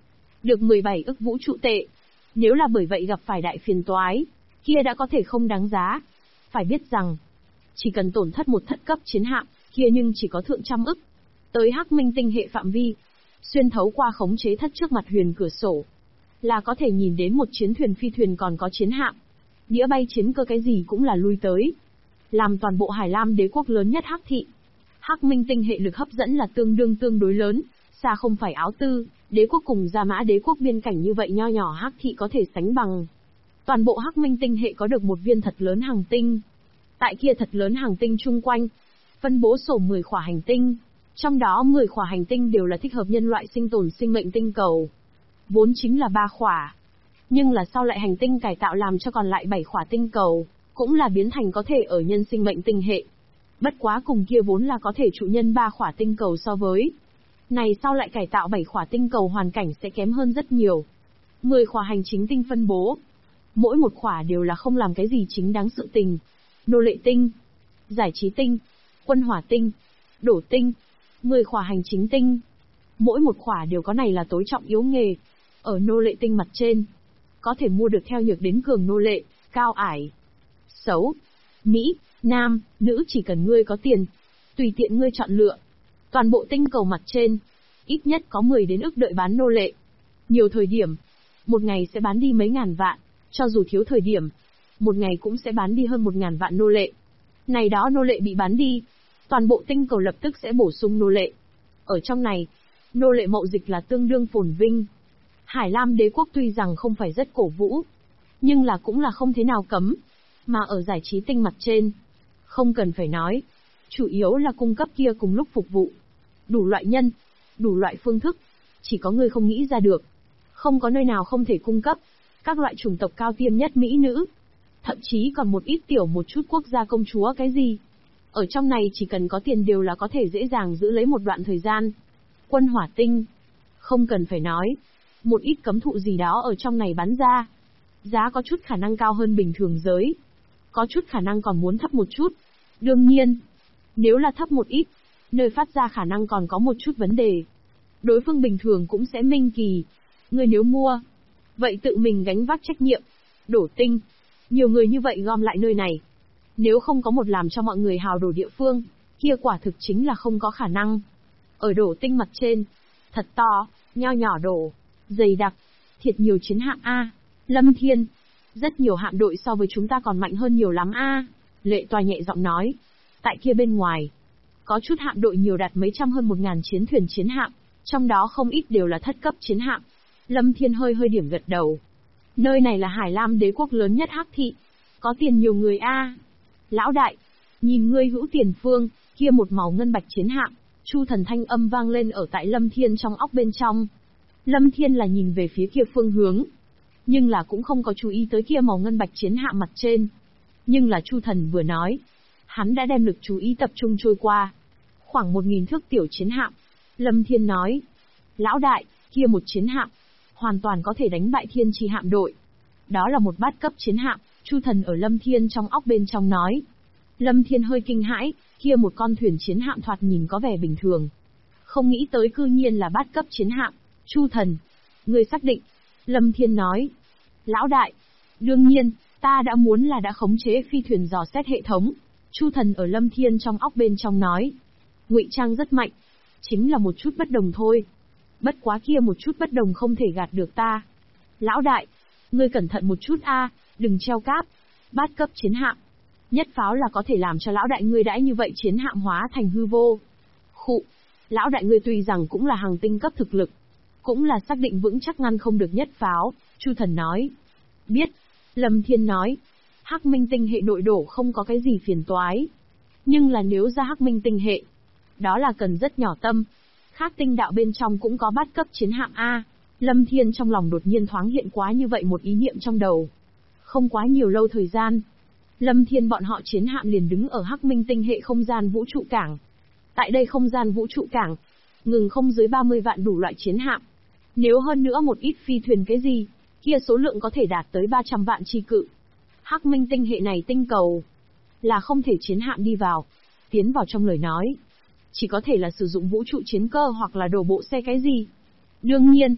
được 17 ức vũ trụ tệ. Nếu là bởi vậy gặp phải đại phiền toái, kia đã có thể không đáng giá. Phải biết rằng, chỉ cần tổn thất một thất cấp chiến hạm, kia nhưng chỉ có thượng trăm ức. Tới Hắc Minh tinh hệ phạm vi, xuyên thấu qua khống chế thất trước mặt huyền cửa sổ, là có thể nhìn đến một chiến thuyền phi thuyền còn có chiến hạm. Đĩa bay chiến cơ cái gì cũng là lui tới. Làm toàn bộ Hải Lam đế quốc lớn nhất Hắc thị. Hắc Minh tinh hệ lực hấp dẫn là tương đối lớn, xa không phải Áo Tư, đế quốc cùng Gia Mã đế quốc biên cảnh như vậy nho nhỏ Hắc thị có thể sánh bằng. Toàn bộ Hắc Minh tinh hệ có được một viên thật lớn hành tinh. Tại kia thật lớn hành tinh chung quanh, phân bố sổ 10 khỏa hành tinh. Trong đó 10 khỏa hành tinh đều là thích hợp nhân loại sinh tồn sinh mệnh tinh cầu. Vốn chính là 3 khỏa. Nhưng là sau lại hành tinh cải tạo làm cho còn lại 7 khỏa tinh cầu, cũng là biến thành có thể ở nhân sinh mệnh tinh hệ. Bất quá cùng kia vốn là có thể trụ nhân 3 khỏa tinh cầu so với. Này sau lại cải tạo 7 khỏa tinh cầu hoàn cảnh sẽ kém hơn rất nhiều. 10 khỏa hành chính tinh phân bố. Mỗi một khỏa đều là không làm cái gì chính đáng sự tình. Nô lệ tinh, giải trí tinh, quân hỏa tinh, đổ tinh, 10 khỏa hành chính tinh. Mỗi một khỏa đều có này là tối trọng yếu nghề. Ở nô lệ tinh mặt trên, có thể mua được theo nhược đến cường nô lệ, cao ải, xấu, Mỹ, nam, nữ chỉ cần ngươi có tiền, tùy tiện ngươi chọn lựa. Toàn bộ tinh cầu mặt trên, ít nhất có 10 đến ức đợi bán nô lệ. Nhiều thời điểm, một ngày sẽ bán đi mấy ngàn vạn, cho dù thiếu thời điểm, một ngày cũng sẽ bán đi hơn 1.000 vạn nô lệ. Này đó nô lệ bị bán đi, toàn bộ tinh cầu lập tức sẽ bổ sung nô lệ. Ở trong này, nô lệ mậu dịch là tương đương phồn vinh. Hải Lam đế quốc tuy rằng không phải rất cổ vũ, nhưng là cũng là không thế nào cấm. Mà ở giải trí tinh mặt trên, không cần phải nói, chủ yếu là cung cấp kia cùng lúc phục vụ. Đủ loại nhân, đủ loại phương thức, chỉ có người không nghĩ ra được. Không có nơi nào không thể cung cấp. Các loại chủng tộc cao tiêm nhất mỹ nữ. Thậm chí còn một ít tiểu một chút quốc gia công chúa cái gì. Ở trong này chỉ cần có tiền đều là có thể dễ dàng giữ lấy một đoạn thời gian. Quân hỏa tinh. Không cần phải nói. Một ít cấm thụ gì đó ở trong này bán ra. Giá có chút khả năng cao hơn bình thường giới. Có chút khả năng còn muốn thấp một chút. Đương nhiên, nếu là thấp một ít, nơi phát ra khả năng còn có một chút vấn đề. Đối phương bình thường cũng sẽ minh kỳ. Người nếu mua, vậy tự mình gánh vác trách nhiệm. Đổ tinh. Nhiều người như vậy gom lại nơi này. Nếu không có một làm cho mọi người hào đổ địa phương, kia quả thực chính là không có khả năng. Ở đổ tinh mặt trên, thật to, nho nhỏ đổ, dày đặc, thiệt nhiều chiến hạm A. Lâm Thiên, rất nhiều hạm đội so với chúng ta còn mạnh hơn nhiều lắm A. Lệ Toa nhẹ giọng nói. Tại kia bên ngoài, có chút hạm đội nhiều đạt mấy trăm hơn 1.000 chiến thuyền chiến hạm, trong đó không ít đều là thất cấp chiến hạm. Lâm Thiên hơi điểm gật đầu. Nơi này là Hải Lam đế quốc lớn nhất Hắc thị. Có tiền nhiều người A. Lão đại, nhìn ngươi hữu tiền phương, kia một màu ngân bạch chiến hạm. Chu Thần thanh âm vang lên ở tại Lâm Thiên trong óc bên trong. Lâm Thiên là nhìn về phía kia phương hướng, nhưng là cũng không có chú ý tới kia màu ngân bạch chiến hạm mặt trên. Nhưng là Chu Thần vừa nói, hắn đã đem lực chú ý tập trung trôi qua. Khoảng 1.000 thước tiểu chiến hạm. Lâm Thiên nói, lão đại, kia một chiến hạm, hoàn toàn có thể đánh bại Thiên Trì hạm đội. Đó là một bát cấp chiến hạm, Chu Thần ở Lâm Thiên trong óc bên trong nói. Lâm Thiên hơi kinh hãi, kia một con thuyền chiến hạm thoạt nhìn có vẻ bình thường. Không nghĩ tới cư nhiên là bát cấp chiến hạm. Chu Thần, người xác định. Lâm Thiên nói, lão đại, đương nhiên, ta đã muốn là đã khống chế phi thuyền dò xét hệ thống. Chu Thần ở Lâm Thiên trong óc bên trong nói. Ngụy trang rất mạnh, chính là một chút bất đồng thôi. Bất quá kia một chút bất đồng không thể gạt được ta. Lão đại, ngươi cẩn thận một chút a, đừng treo cáp. Bát cấp chiến hạm, nhất pháo là có thể làm cho lão đại ngươi đãi như vậy chiến hạm hóa thành hư vô. Khụ, lão đại ngươi tuy rằng cũng là hàng tinh cấp thực lực, cũng là xác định vững chắc ngăn không được nhất pháo. Chu Thần nói. Biết. Lâm Thiên nói. Hắc Minh tinh hệ nội đổ không có cái gì phiền toái. Nhưng là nếu ra Hắc Minh tinh hệ, đó là cần rất nhỏ tâm. Khác tinh đạo bên trong cũng có bát cấp chiến hạm A. Lâm Thiên trong lòng đột nhiên thoáng hiện quá như vậy một ý niệm trong đầu. Không quá nhiều lâu thời gian, Lâm Thiên bọn họ chiến hạm liền đứng ở Hắc Minh tinh hệ không gian vũ trụ cảng. Tại đây không gian vũ trụ cảng, ngừng không dưới 30 vạn đủ loại chiến hạm. Nếu hơn nữa một ít phi thuyền cái gì, kia số lượng có thể đạt tới 300 vạn chi cự. Hắc Minh tinh hệ này tinh cầu là không thể chiến hạm đi vào, tiến vào trong lời nói. Chỉ có thể là sử dụng vũ trụ chiến cơ hoặc là đổ bộ xe cái gì. Đương nhiên,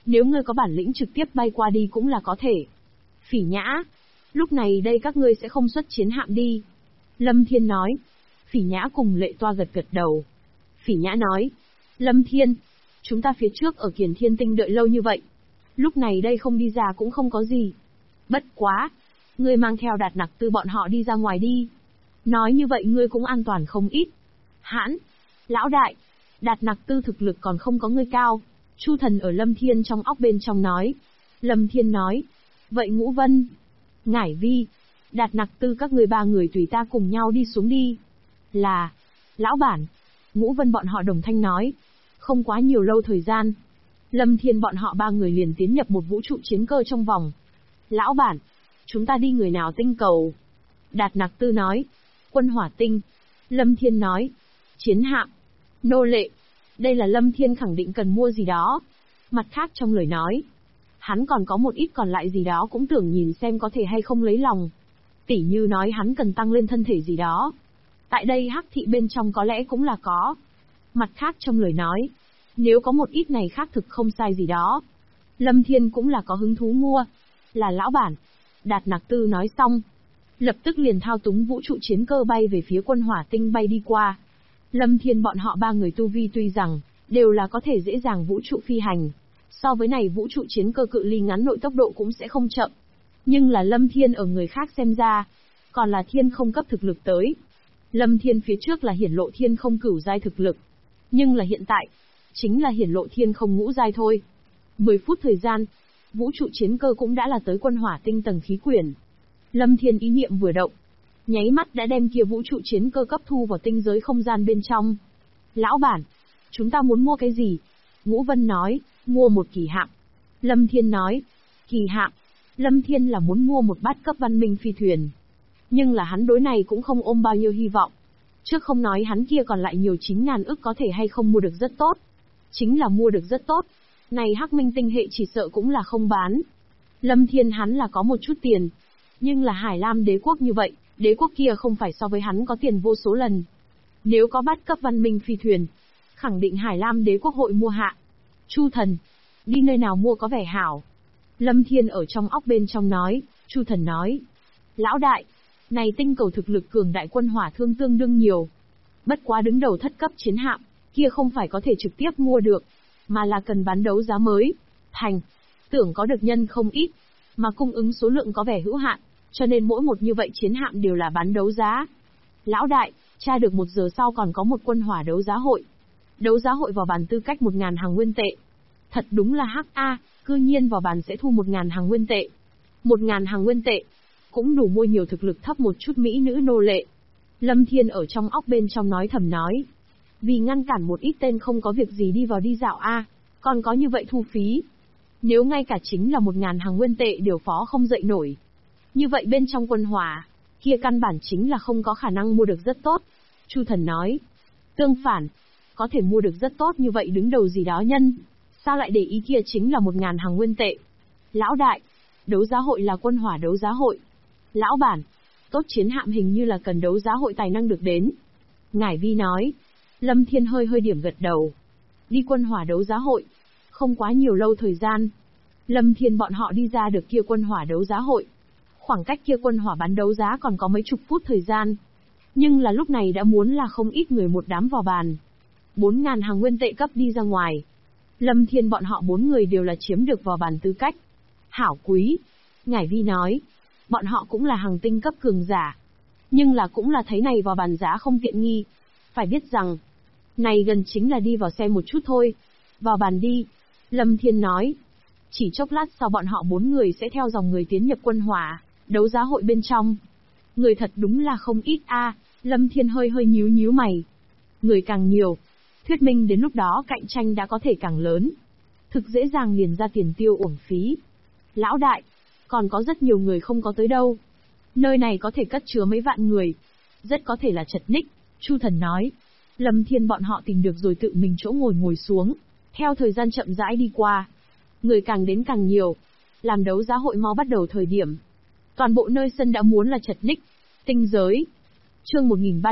Nếu ngươi có bản lĩnh trực tiếp bay qua đi cũng là có thể. Phỉ Nhã, lúc này đây các ngươi sẽ không xuất chiến hạm đi. Lâm Thiên nói. Phỉ Nhã cùng Lệ Toa gật gật đầu. Phỉ Nhã nói. Lâm Thiên, chúng ta phía trước ở Kiền Thiên Tinh đợi lâu như vậy. Lúc này đây không đi ra cũng không có gì. Bất quá, ngươi mang theo Đạt Nặc Tư bọn họ đi ra ngoài đi. Nói như vậy ngươi cũng an toàn không ít. Hãn, lão đại, Đạt Nặc Tư thực lực còn không có ngươi cao. Chu Thần ở Lâm Thiên trong óc bên trong nói. Lâm Thiên nói. Vậy Ngũ Vân, Ngải Vi, Đạt Nặc Tư các ngươi ba người tùy ta cùng nhau đi xuống đi. Là, lão bản. Ngũ Vân bọn họ đồng thanh nói. Không quá nhiều lâu thời gian, Lâm Thiên bọn họ ba người liền tiến nhập một vũ trụ chiến cơ trong vòng. Lão bản, chúng ta đi người nào tinh cầu? Đạt Nặc Tư nói. Quân hỏa tinh. Lâm Thiên nói. Chiến hạm. Nô lệ. Đây là Lâm Thiên khẳng định cần mua gì đó. Mặt khác trong lời nói, hắn còn có một ít còn lại gì đó cũng tưởng nhìn xem có thể hay không lấy lòng. Tỉ như nói hắn cần tăng lên thân thể gì đó. Tại đây Hắc thị bên trong có lẽ cũng là có. Mặt khác trong lời nói, nếu có một ít này khác thực không sai gì đó, Lâm Thiên cũng là có hứng thú mua. Là lão bản. Đạt Nặc Tư nói xong, lập tức liền thao túng vũ trụ chiến cơ bay về phía quân hỏa tinh bay đi qua. Lâm Thiên bọn họ ba người tu vi tuy rằng đều là có thể dễ dàng vũ trụ phi hành, so với này vũ trụ chiến cơ cự ly ngắn nội tốc độ cũng sẽ không chậm. Nhưng là Lâm Thiên ở người khác xem ra, còn là thiên không cấp thực lực tới. Lâm Thiên phía trước là hiển lộ thiên không cửu giai thực lực, nhưng là hiện tại, chính là hiển lộ thiên không ngũ giai thôi. 10 phút thời gian, vũ trụ chiến cơ cũng đã là tới quân hỏa tinh tầng khí quyển. Lâm Thiên ý niệm vừa động, nháy mắt đã đem kia vũ trụ chiến cơ cấp thu vào tinh giới không gian bên trong. Lão bản, chúng ta muốn mua cái gì? Ngũ Vân nói, mua một kỳ hạm. Lâm Thiên nói, kỳ hạm. Lâm Thiên là muốn mua một bát cấp văn minh phi thuyền. Nhưng là hắn đối này cũng không ôm bao nhiêu hy vọng. Trước không nói hắn kia còn lại nhiều 9.000 ức có thể hay không mua được rất tốt. Chính là mua được rất tốt. Này Hắc Minh tinh hệ chỉ sợ cũng là không bán. Lâm Thiên hắn là có một chút tiền. Nhưng là Hải Lam đế quốc như vậy, đế quốc kia không phải so với hắn có tiền vô số lần. Nếu có bát cấp văn minh phi thuyền, khẳng định Hải Lam đế quốc hội mua hạ. Chu Thần, đi nơi nào mua có vẻ hảo. Lâm Thiên ở trong óc bên trong nói. Chu Thần nói. Lão đại, này tinh cầu thực lực cường đại quân hỏa thương tương đương nhiều. Bất quá đứng đầu thất cấp chiến hạm, kia không phải có thể trực tiếp mua được, mà là cần bán đấu giá mới. Thành, tưởng có được nhân không ít, mà cung ứng số lượng có vẻ hữu hạn, cho nên mỗi một như vậy chiến hạm đều là bán đấu giá. Lão đại, tra được 1 giờ sau còn có một quân hỏa đấu giá hội. Đấu giá hội vào bàn tư cách 1.000 hàng nguyên tệ. Thật đúng là hắc a, cư nhiên vào bàn sẽ thu 1.000 hàng nguyên tệ. 1.000 hàng nguyên tệ, cũng đủ mua nhiều thực lực thấp một chút mỹ nữ nô lệ. Lâm Thiên ở trong óc bên trong nói thầm nói. Vì ngăn cản một ít tên không có việc gì đi vào đi dạo a, còn có như vậy thu phí. Nếu ngay cả chính là 1.000 hàng nguyên tệ đều phó không dậy nổi. Như vậy bên trong quân hỏa, kia căn bản chính là không có khả năng mua được rất tốt. Chu Thần nói. Tương phản, có thể mua được rất tốt như vậy đứng đầu gì đó nhân. Sao lại để ý kia chính là 1.000 hàng nguyên tệ? Lão đại, đấu giá hội là quân hỏa đấu giá hội. Lão bản, tốt chiến hạm hình như là cần đấu giá hội tài năng được đến. Ngải Vi nói. Lâm Thiên hơi điểm gật đầu. Đi quân hỏa đấu giá hội. Không quá nhiều lâu thời gian, Lâm Thiên bọn họ đi ra được kia quân hỏa đấu giá hội. Khoảng cách kia quân hỏa bán đấu giá còn có mấy chục phút thời gian. Nhưng là lúc này đã muốn là không ít người một đám vào bàn. 4.000 hàng nguyên tệ cấp đi ra ngoài. Lâm Thiên bọn họ 4 người đều là chiếm được vào bàn tư cách. Hảo quý. Ngải Vi nói. Bọn họ cũng là hàng tinh cấp cường giả. Nhưng là cũng là thấy này vào bàn giá không tiện nghi. Phải biết rằng, này gần chính là đi vào xem một chút thôi. Vào bàn đi. Lâm Thiên nói. Chỉ chốc lát sau bọn họ 4 người sẽ theo dòng người tiến nhập quân hỏa, đấu giá hội bên trong. Người thật đúng là không ít a. Lâm Thiên hơi nhíu mày. Người càng nhiều, thuyết minh đến lúc đó cạnh tranh đã có thể càng lớn. Thực dễ dàng liền ra tiền tiêu uổng phí. Lão đại, còn có rất nhiều người không có tới đâu. Nơi này có thể cất chứa mấy vạn người. Rất có thể là chật ních, Chu Thần nói. Lâm Thiên bọn họ tìm được rồi tự mình chỗ ngồi xuống. Theo thời gian chậm rãi đi qua, người càng đến càng nhiều. Làm đấu giá hội mau bắt đầu thời điểm, toàn bộ nơi sân đã muốn là chật ních. Tinh giới. Chương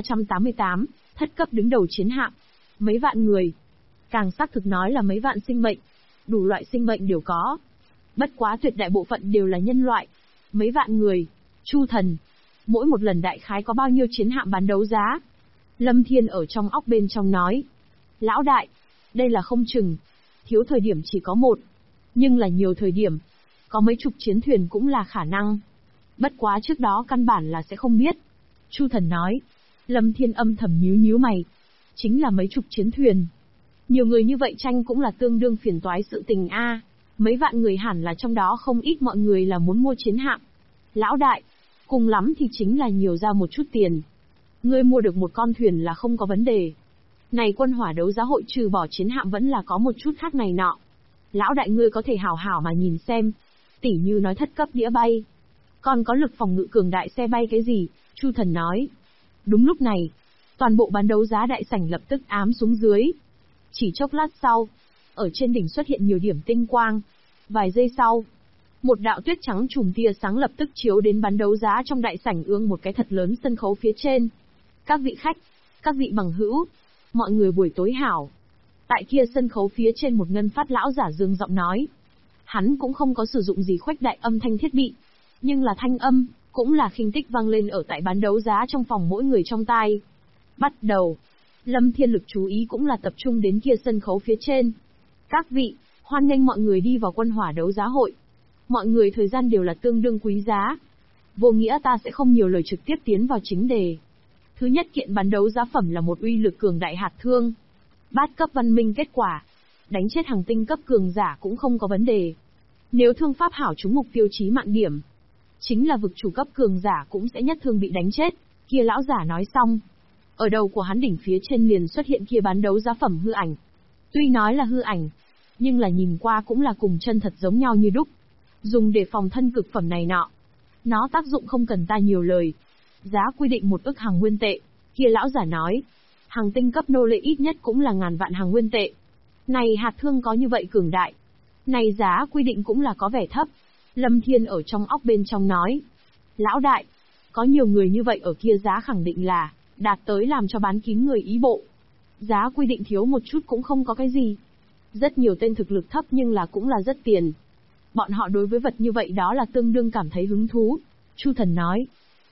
1388, thất cấp đứng đầu chiến hạm. Mấy vạn người. Càng xác thực nói là mấy vạn sinh mệnh. đủ loại sinh mệnh đều có. Bất quá tuyệt đại bộ phận đều là nhân loại. Mấy vạn người. Chu thần. Mỗi một lần đại khái có bao nhiêu chiến hạm bán đấu giá? Lâm Thiên ở trong óc bên trong nói. Lão đại. Đây là không chừng. Thiếu thời điểm chỉ có một. Nhưng là nhiều thời điểm. Có mấy chục chiến thuyền cũng là khả năng. Bất quá trước đó căn bản là sẽ không biết. Chu thần nói. Lâm Thiên âm thầm nhíu nhíu mày. Chính là mấy chục chiến thuyền. Nhiều người như vậy tranh cũng là tương đương phiền toái sự tình a. Mấy vạn người hẳn là trong đó không ít mọi người là muốn mua chiến hạm. Lão đại, cùng lắm thì chính là nhiều ra một chút tiền. Ngươi mua được một con thuyền là không có vấn đề. Này quân hỏa đấu giá hội trừ bỏ chiến hạm vẫn là có một chút khác này nọ. Lão đại ngươi có thể hảo hảo mà nhìn xem. Tỉ như nói thất cấp đĩa bay. Còn có lực phòng ngự cường đại xe bay cái gì, Chu thần nói. Đúng lúc này, toàn bộ bán đấu giá đại sảnh lập tức ám xuống dưới. Chỉ chốc lát sau, ở trên đỉnh xuất hiện nhiều điểm tinh quang. Vài giây sau, một đạo tuyết trắng chùm tia sáng lập tức chiếu đến bán đấu giá trong đại sảnh ương một cái thật lớn sân khấu phía trên. Các vị khách, các vị bằng hữu, mọi người buổi tối hảo. Tại kia sân khấu phía trên một ngân phát lão giả dương giọng nói. Hắn cũng không có sử dụng gì khuếch đại âm thanh thiết bị, nhưng là thanh âm, cũng là khinh tích vang lên ở tại bán đấu giá trong phòng mỗi người trong tai. Bắt đầu, Lâm Thiên lực chú ý cũng là tập trung đến kia sân khấu phía trên. Các vị, hoan nghênh mọi người đi vào quân hỏa đấu giá hội. Mọi người thời gian đều là tương đương quý giá. Vô nghĩa ta sẽ không nhiều lời trực tiếp tiến vào chính đề. Thứ nhất kiện bán đấu giá phẩm là một uy lực cường đại hạt thương. Bát cấp văn minh kết quả. Đánh chết hàng tinh cấp cường giả cũng không có vấn đề. Nếu thương pháp hảo trúng mục tiêu chí mạng điểm. Chính là vực chủ cấp cường giả cũng sẽ nhất thương bị đánh chết. Kia lão giả nói xong. Ở đầu của hắn đỉnh phía trên liền xuất hiện kia bán đấu giá phẩm hư ảnh. Tuy nói là hư ảnh, nhưng là nhìn qua cũng là cùng chân thật giống nhau như đúc. Dùng để phòng thân cực phẩm này nọ. Nó tác dụng không cần ta nhiều lời. Giá quy định 1 ức hàng nguyên tệ. Kia lão giả nói. Hàng tinh cấp nô lệ ít nhất cũng là ngàn vạn hàng nguyên tệ. Này hạt thương có như vậy cường đại. Này giá quy định cũng là có vẻ thấp. Lâm Thiên ở trong óc bên trong nói. Lão đại, có nhiều người như vậy ở kia giá khẳng định là đạt tới làm cho bán kín người ý bộ. Giá quy định thiếu một chút cũng không có cái gì. Rất nhiều tên thực lực thấp nhưng là cũng là rất tiền. Bọn họ đối với vật như vậy đó là tương đương cảm thấy hứng thú. Chu thần nói.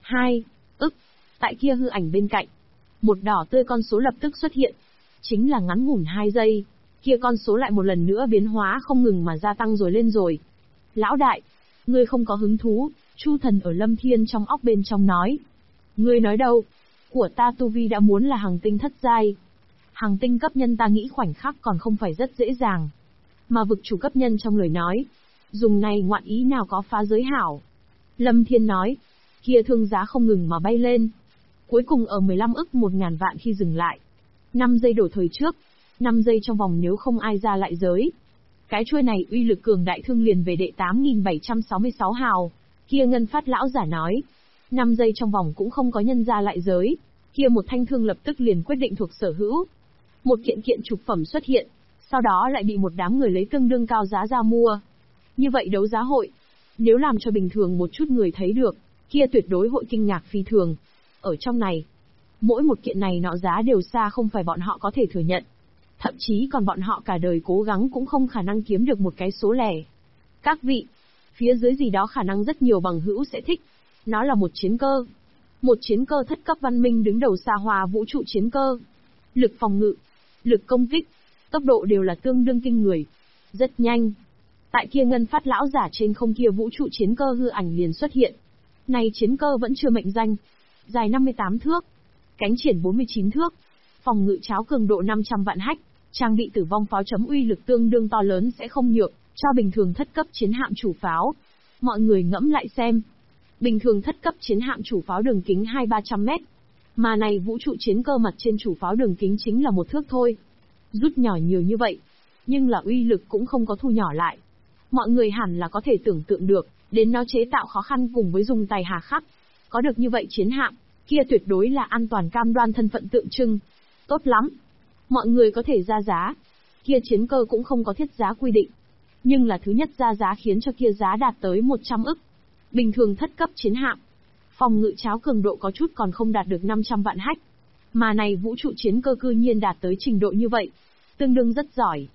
2 ức. Tại kia hư ảnh bên cạnh. Một đỏ tươi con số lập tức xuất hiện. Chính là ngắn ngủn 2 giây. Kia con số lại một lần nữa biến hóa không ngừng mà gia tăng rồi lên rồi. Lão đại, ngươi không có hứng thú. Chu thần ở Lâm Thiên trong óc bên trong nói. Ngươi nói đâu? Của ta tu vi đã muốn là hàng tinh thất giai. Hàng tinh cấp nhân ta nghĩ khoảnh khắc còn không phải rất dễ dàng. Mà vực chủ cấp nhân trong lời nói. Dùng này ngoạn ý nào có phá giới hảo. Lâm Thiên nói. Kia thương giá không ngừng mà bay lên. Cuối cùng ở 15 ức 1.000 vạn khi dừng lại. 5 giây đổ thời trước. 5 giây trong vòng nếu không ai ra lại giới. Cái chuôi này uy lực cường đại thương liền về đệ 8766 hào. Kia ngân phát lão giả nói. 5 giây trong vòng cũng không có nhân ra lại giới. Kia một thanh thương lập tức liền quyết định thuộc sở hữu. Một kiện kiện trục phẩm xuất hiện. Sau đó lại bị một đám người lấy tương đương cao giá ra mua. Như vậy đấu giá hội. Nếu làm cho bình thường một chút người thấy được. Kia tuyệt đối hội kinh ngạc phi thường. Ở trong này. Mỗi một kiện này nọ giá đều xa không phải bọn họ có thể thừa nhận. Thậm chí còn bọn họ cả đời cố gắng cũng không khả năng kiếm được một cái số lẻ. Các vị. Phía dưới gì đó khả năng rất nhiều bằng hữu sẽ thích. Nó là một chiến cơ. Một chiến cơ thất cấp văn minh đứng đầu xa hoa vũ trụ chiến cơ. Lực phòng ngự, lực công kích, tốc độ đều là tương đương kinh người. Rất nhanh. Tại kia ngân phát lão giả trên không kia vũ trụ chiến cơ hư ảnh liền xuất hiện. Này chiến cơ vẫn chưa mệnh danh. Dài 58 thước. Cánh triển 49 thước. Phòng ngự cháo cường độ 500 vạn hách. Trang bị tử vong pháo chấm uy lực tương đương to lớn sẽ không nhược, cho bình thường thất cấp chiến hạm chủ pháo. Mọi người ngẫm lại xem. Bình thường thất cấp chiến hạm chủ pháo đường kính 200-300 mét. Mà này vũ trụ chiến cơ mặt trên chủ pháo đường kính chính là 1 thước thôi. Rút nhỏ nhiều như vậy. Nhưng là uy lực cũng không có thu nhỏ lại. Mọi người hẳn là có thể tưởng tượng được, đến nó chế tạo khó khăn cùng với dùng tài hà khắc. Có được như vậy chiến hạm, kia tuyệt đối là an toàn cam đoan thân phận tượng trưng. Tốt lắm. Mọi người có thể ra giá. Kia chiến cơ cũng không có thiết giá quy định. Nhưng là thứ nhất ra giá khiến cho kia giá đạt tới 100 ức. Bình thường thất cấp chiến hạm. Phòng ngự cháo cường độ có chút còn không đạt được 500 vạn hách. Mà này vũ trụ chiến cơ cư nhiên đạt tới trình độ như vậy. Tương đương rất giỏi.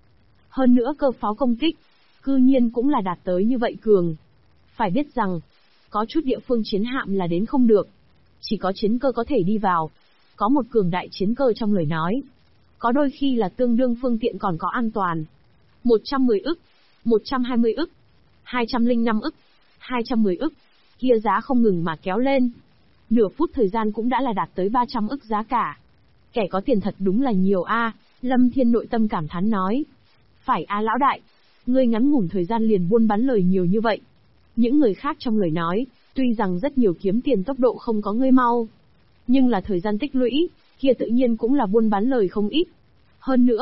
Hơn nữa cơ pháo công kích, cư nhiên cũng là đạt tới như vậy cường. Phải biết rằng, có chút địa phương chiến hạm là đến không được. Chỉ có chiến cơ có thể đi vào. Có một cường đại chiến cơ trong lời nói. Có đôi khi là tương đương phương tiện còn có an toàn. 110 ức, 120 ức, 205 ức, 210 ức, kia giá không ngừng mà kéo lên. Nửa phút thời gian cũng đã là đạt tới 300 ức giá cả. Kẻ có tiền thật đúng là nhiều a. Lâm Thiên nội tâm cảm thán nói. Phải a lão đại, ngươi ngắn ngủn thời gian liền buôn bán lời nhiều như vậy. Những người khác trong lời nói, tuy rằng rất nhiều kiếm tiền tốc độ không có ngươi mau. Nhưng là thời gian tích lũy, kia tự nhiên cũng là buôn bán lời không ít. Hơn nữa,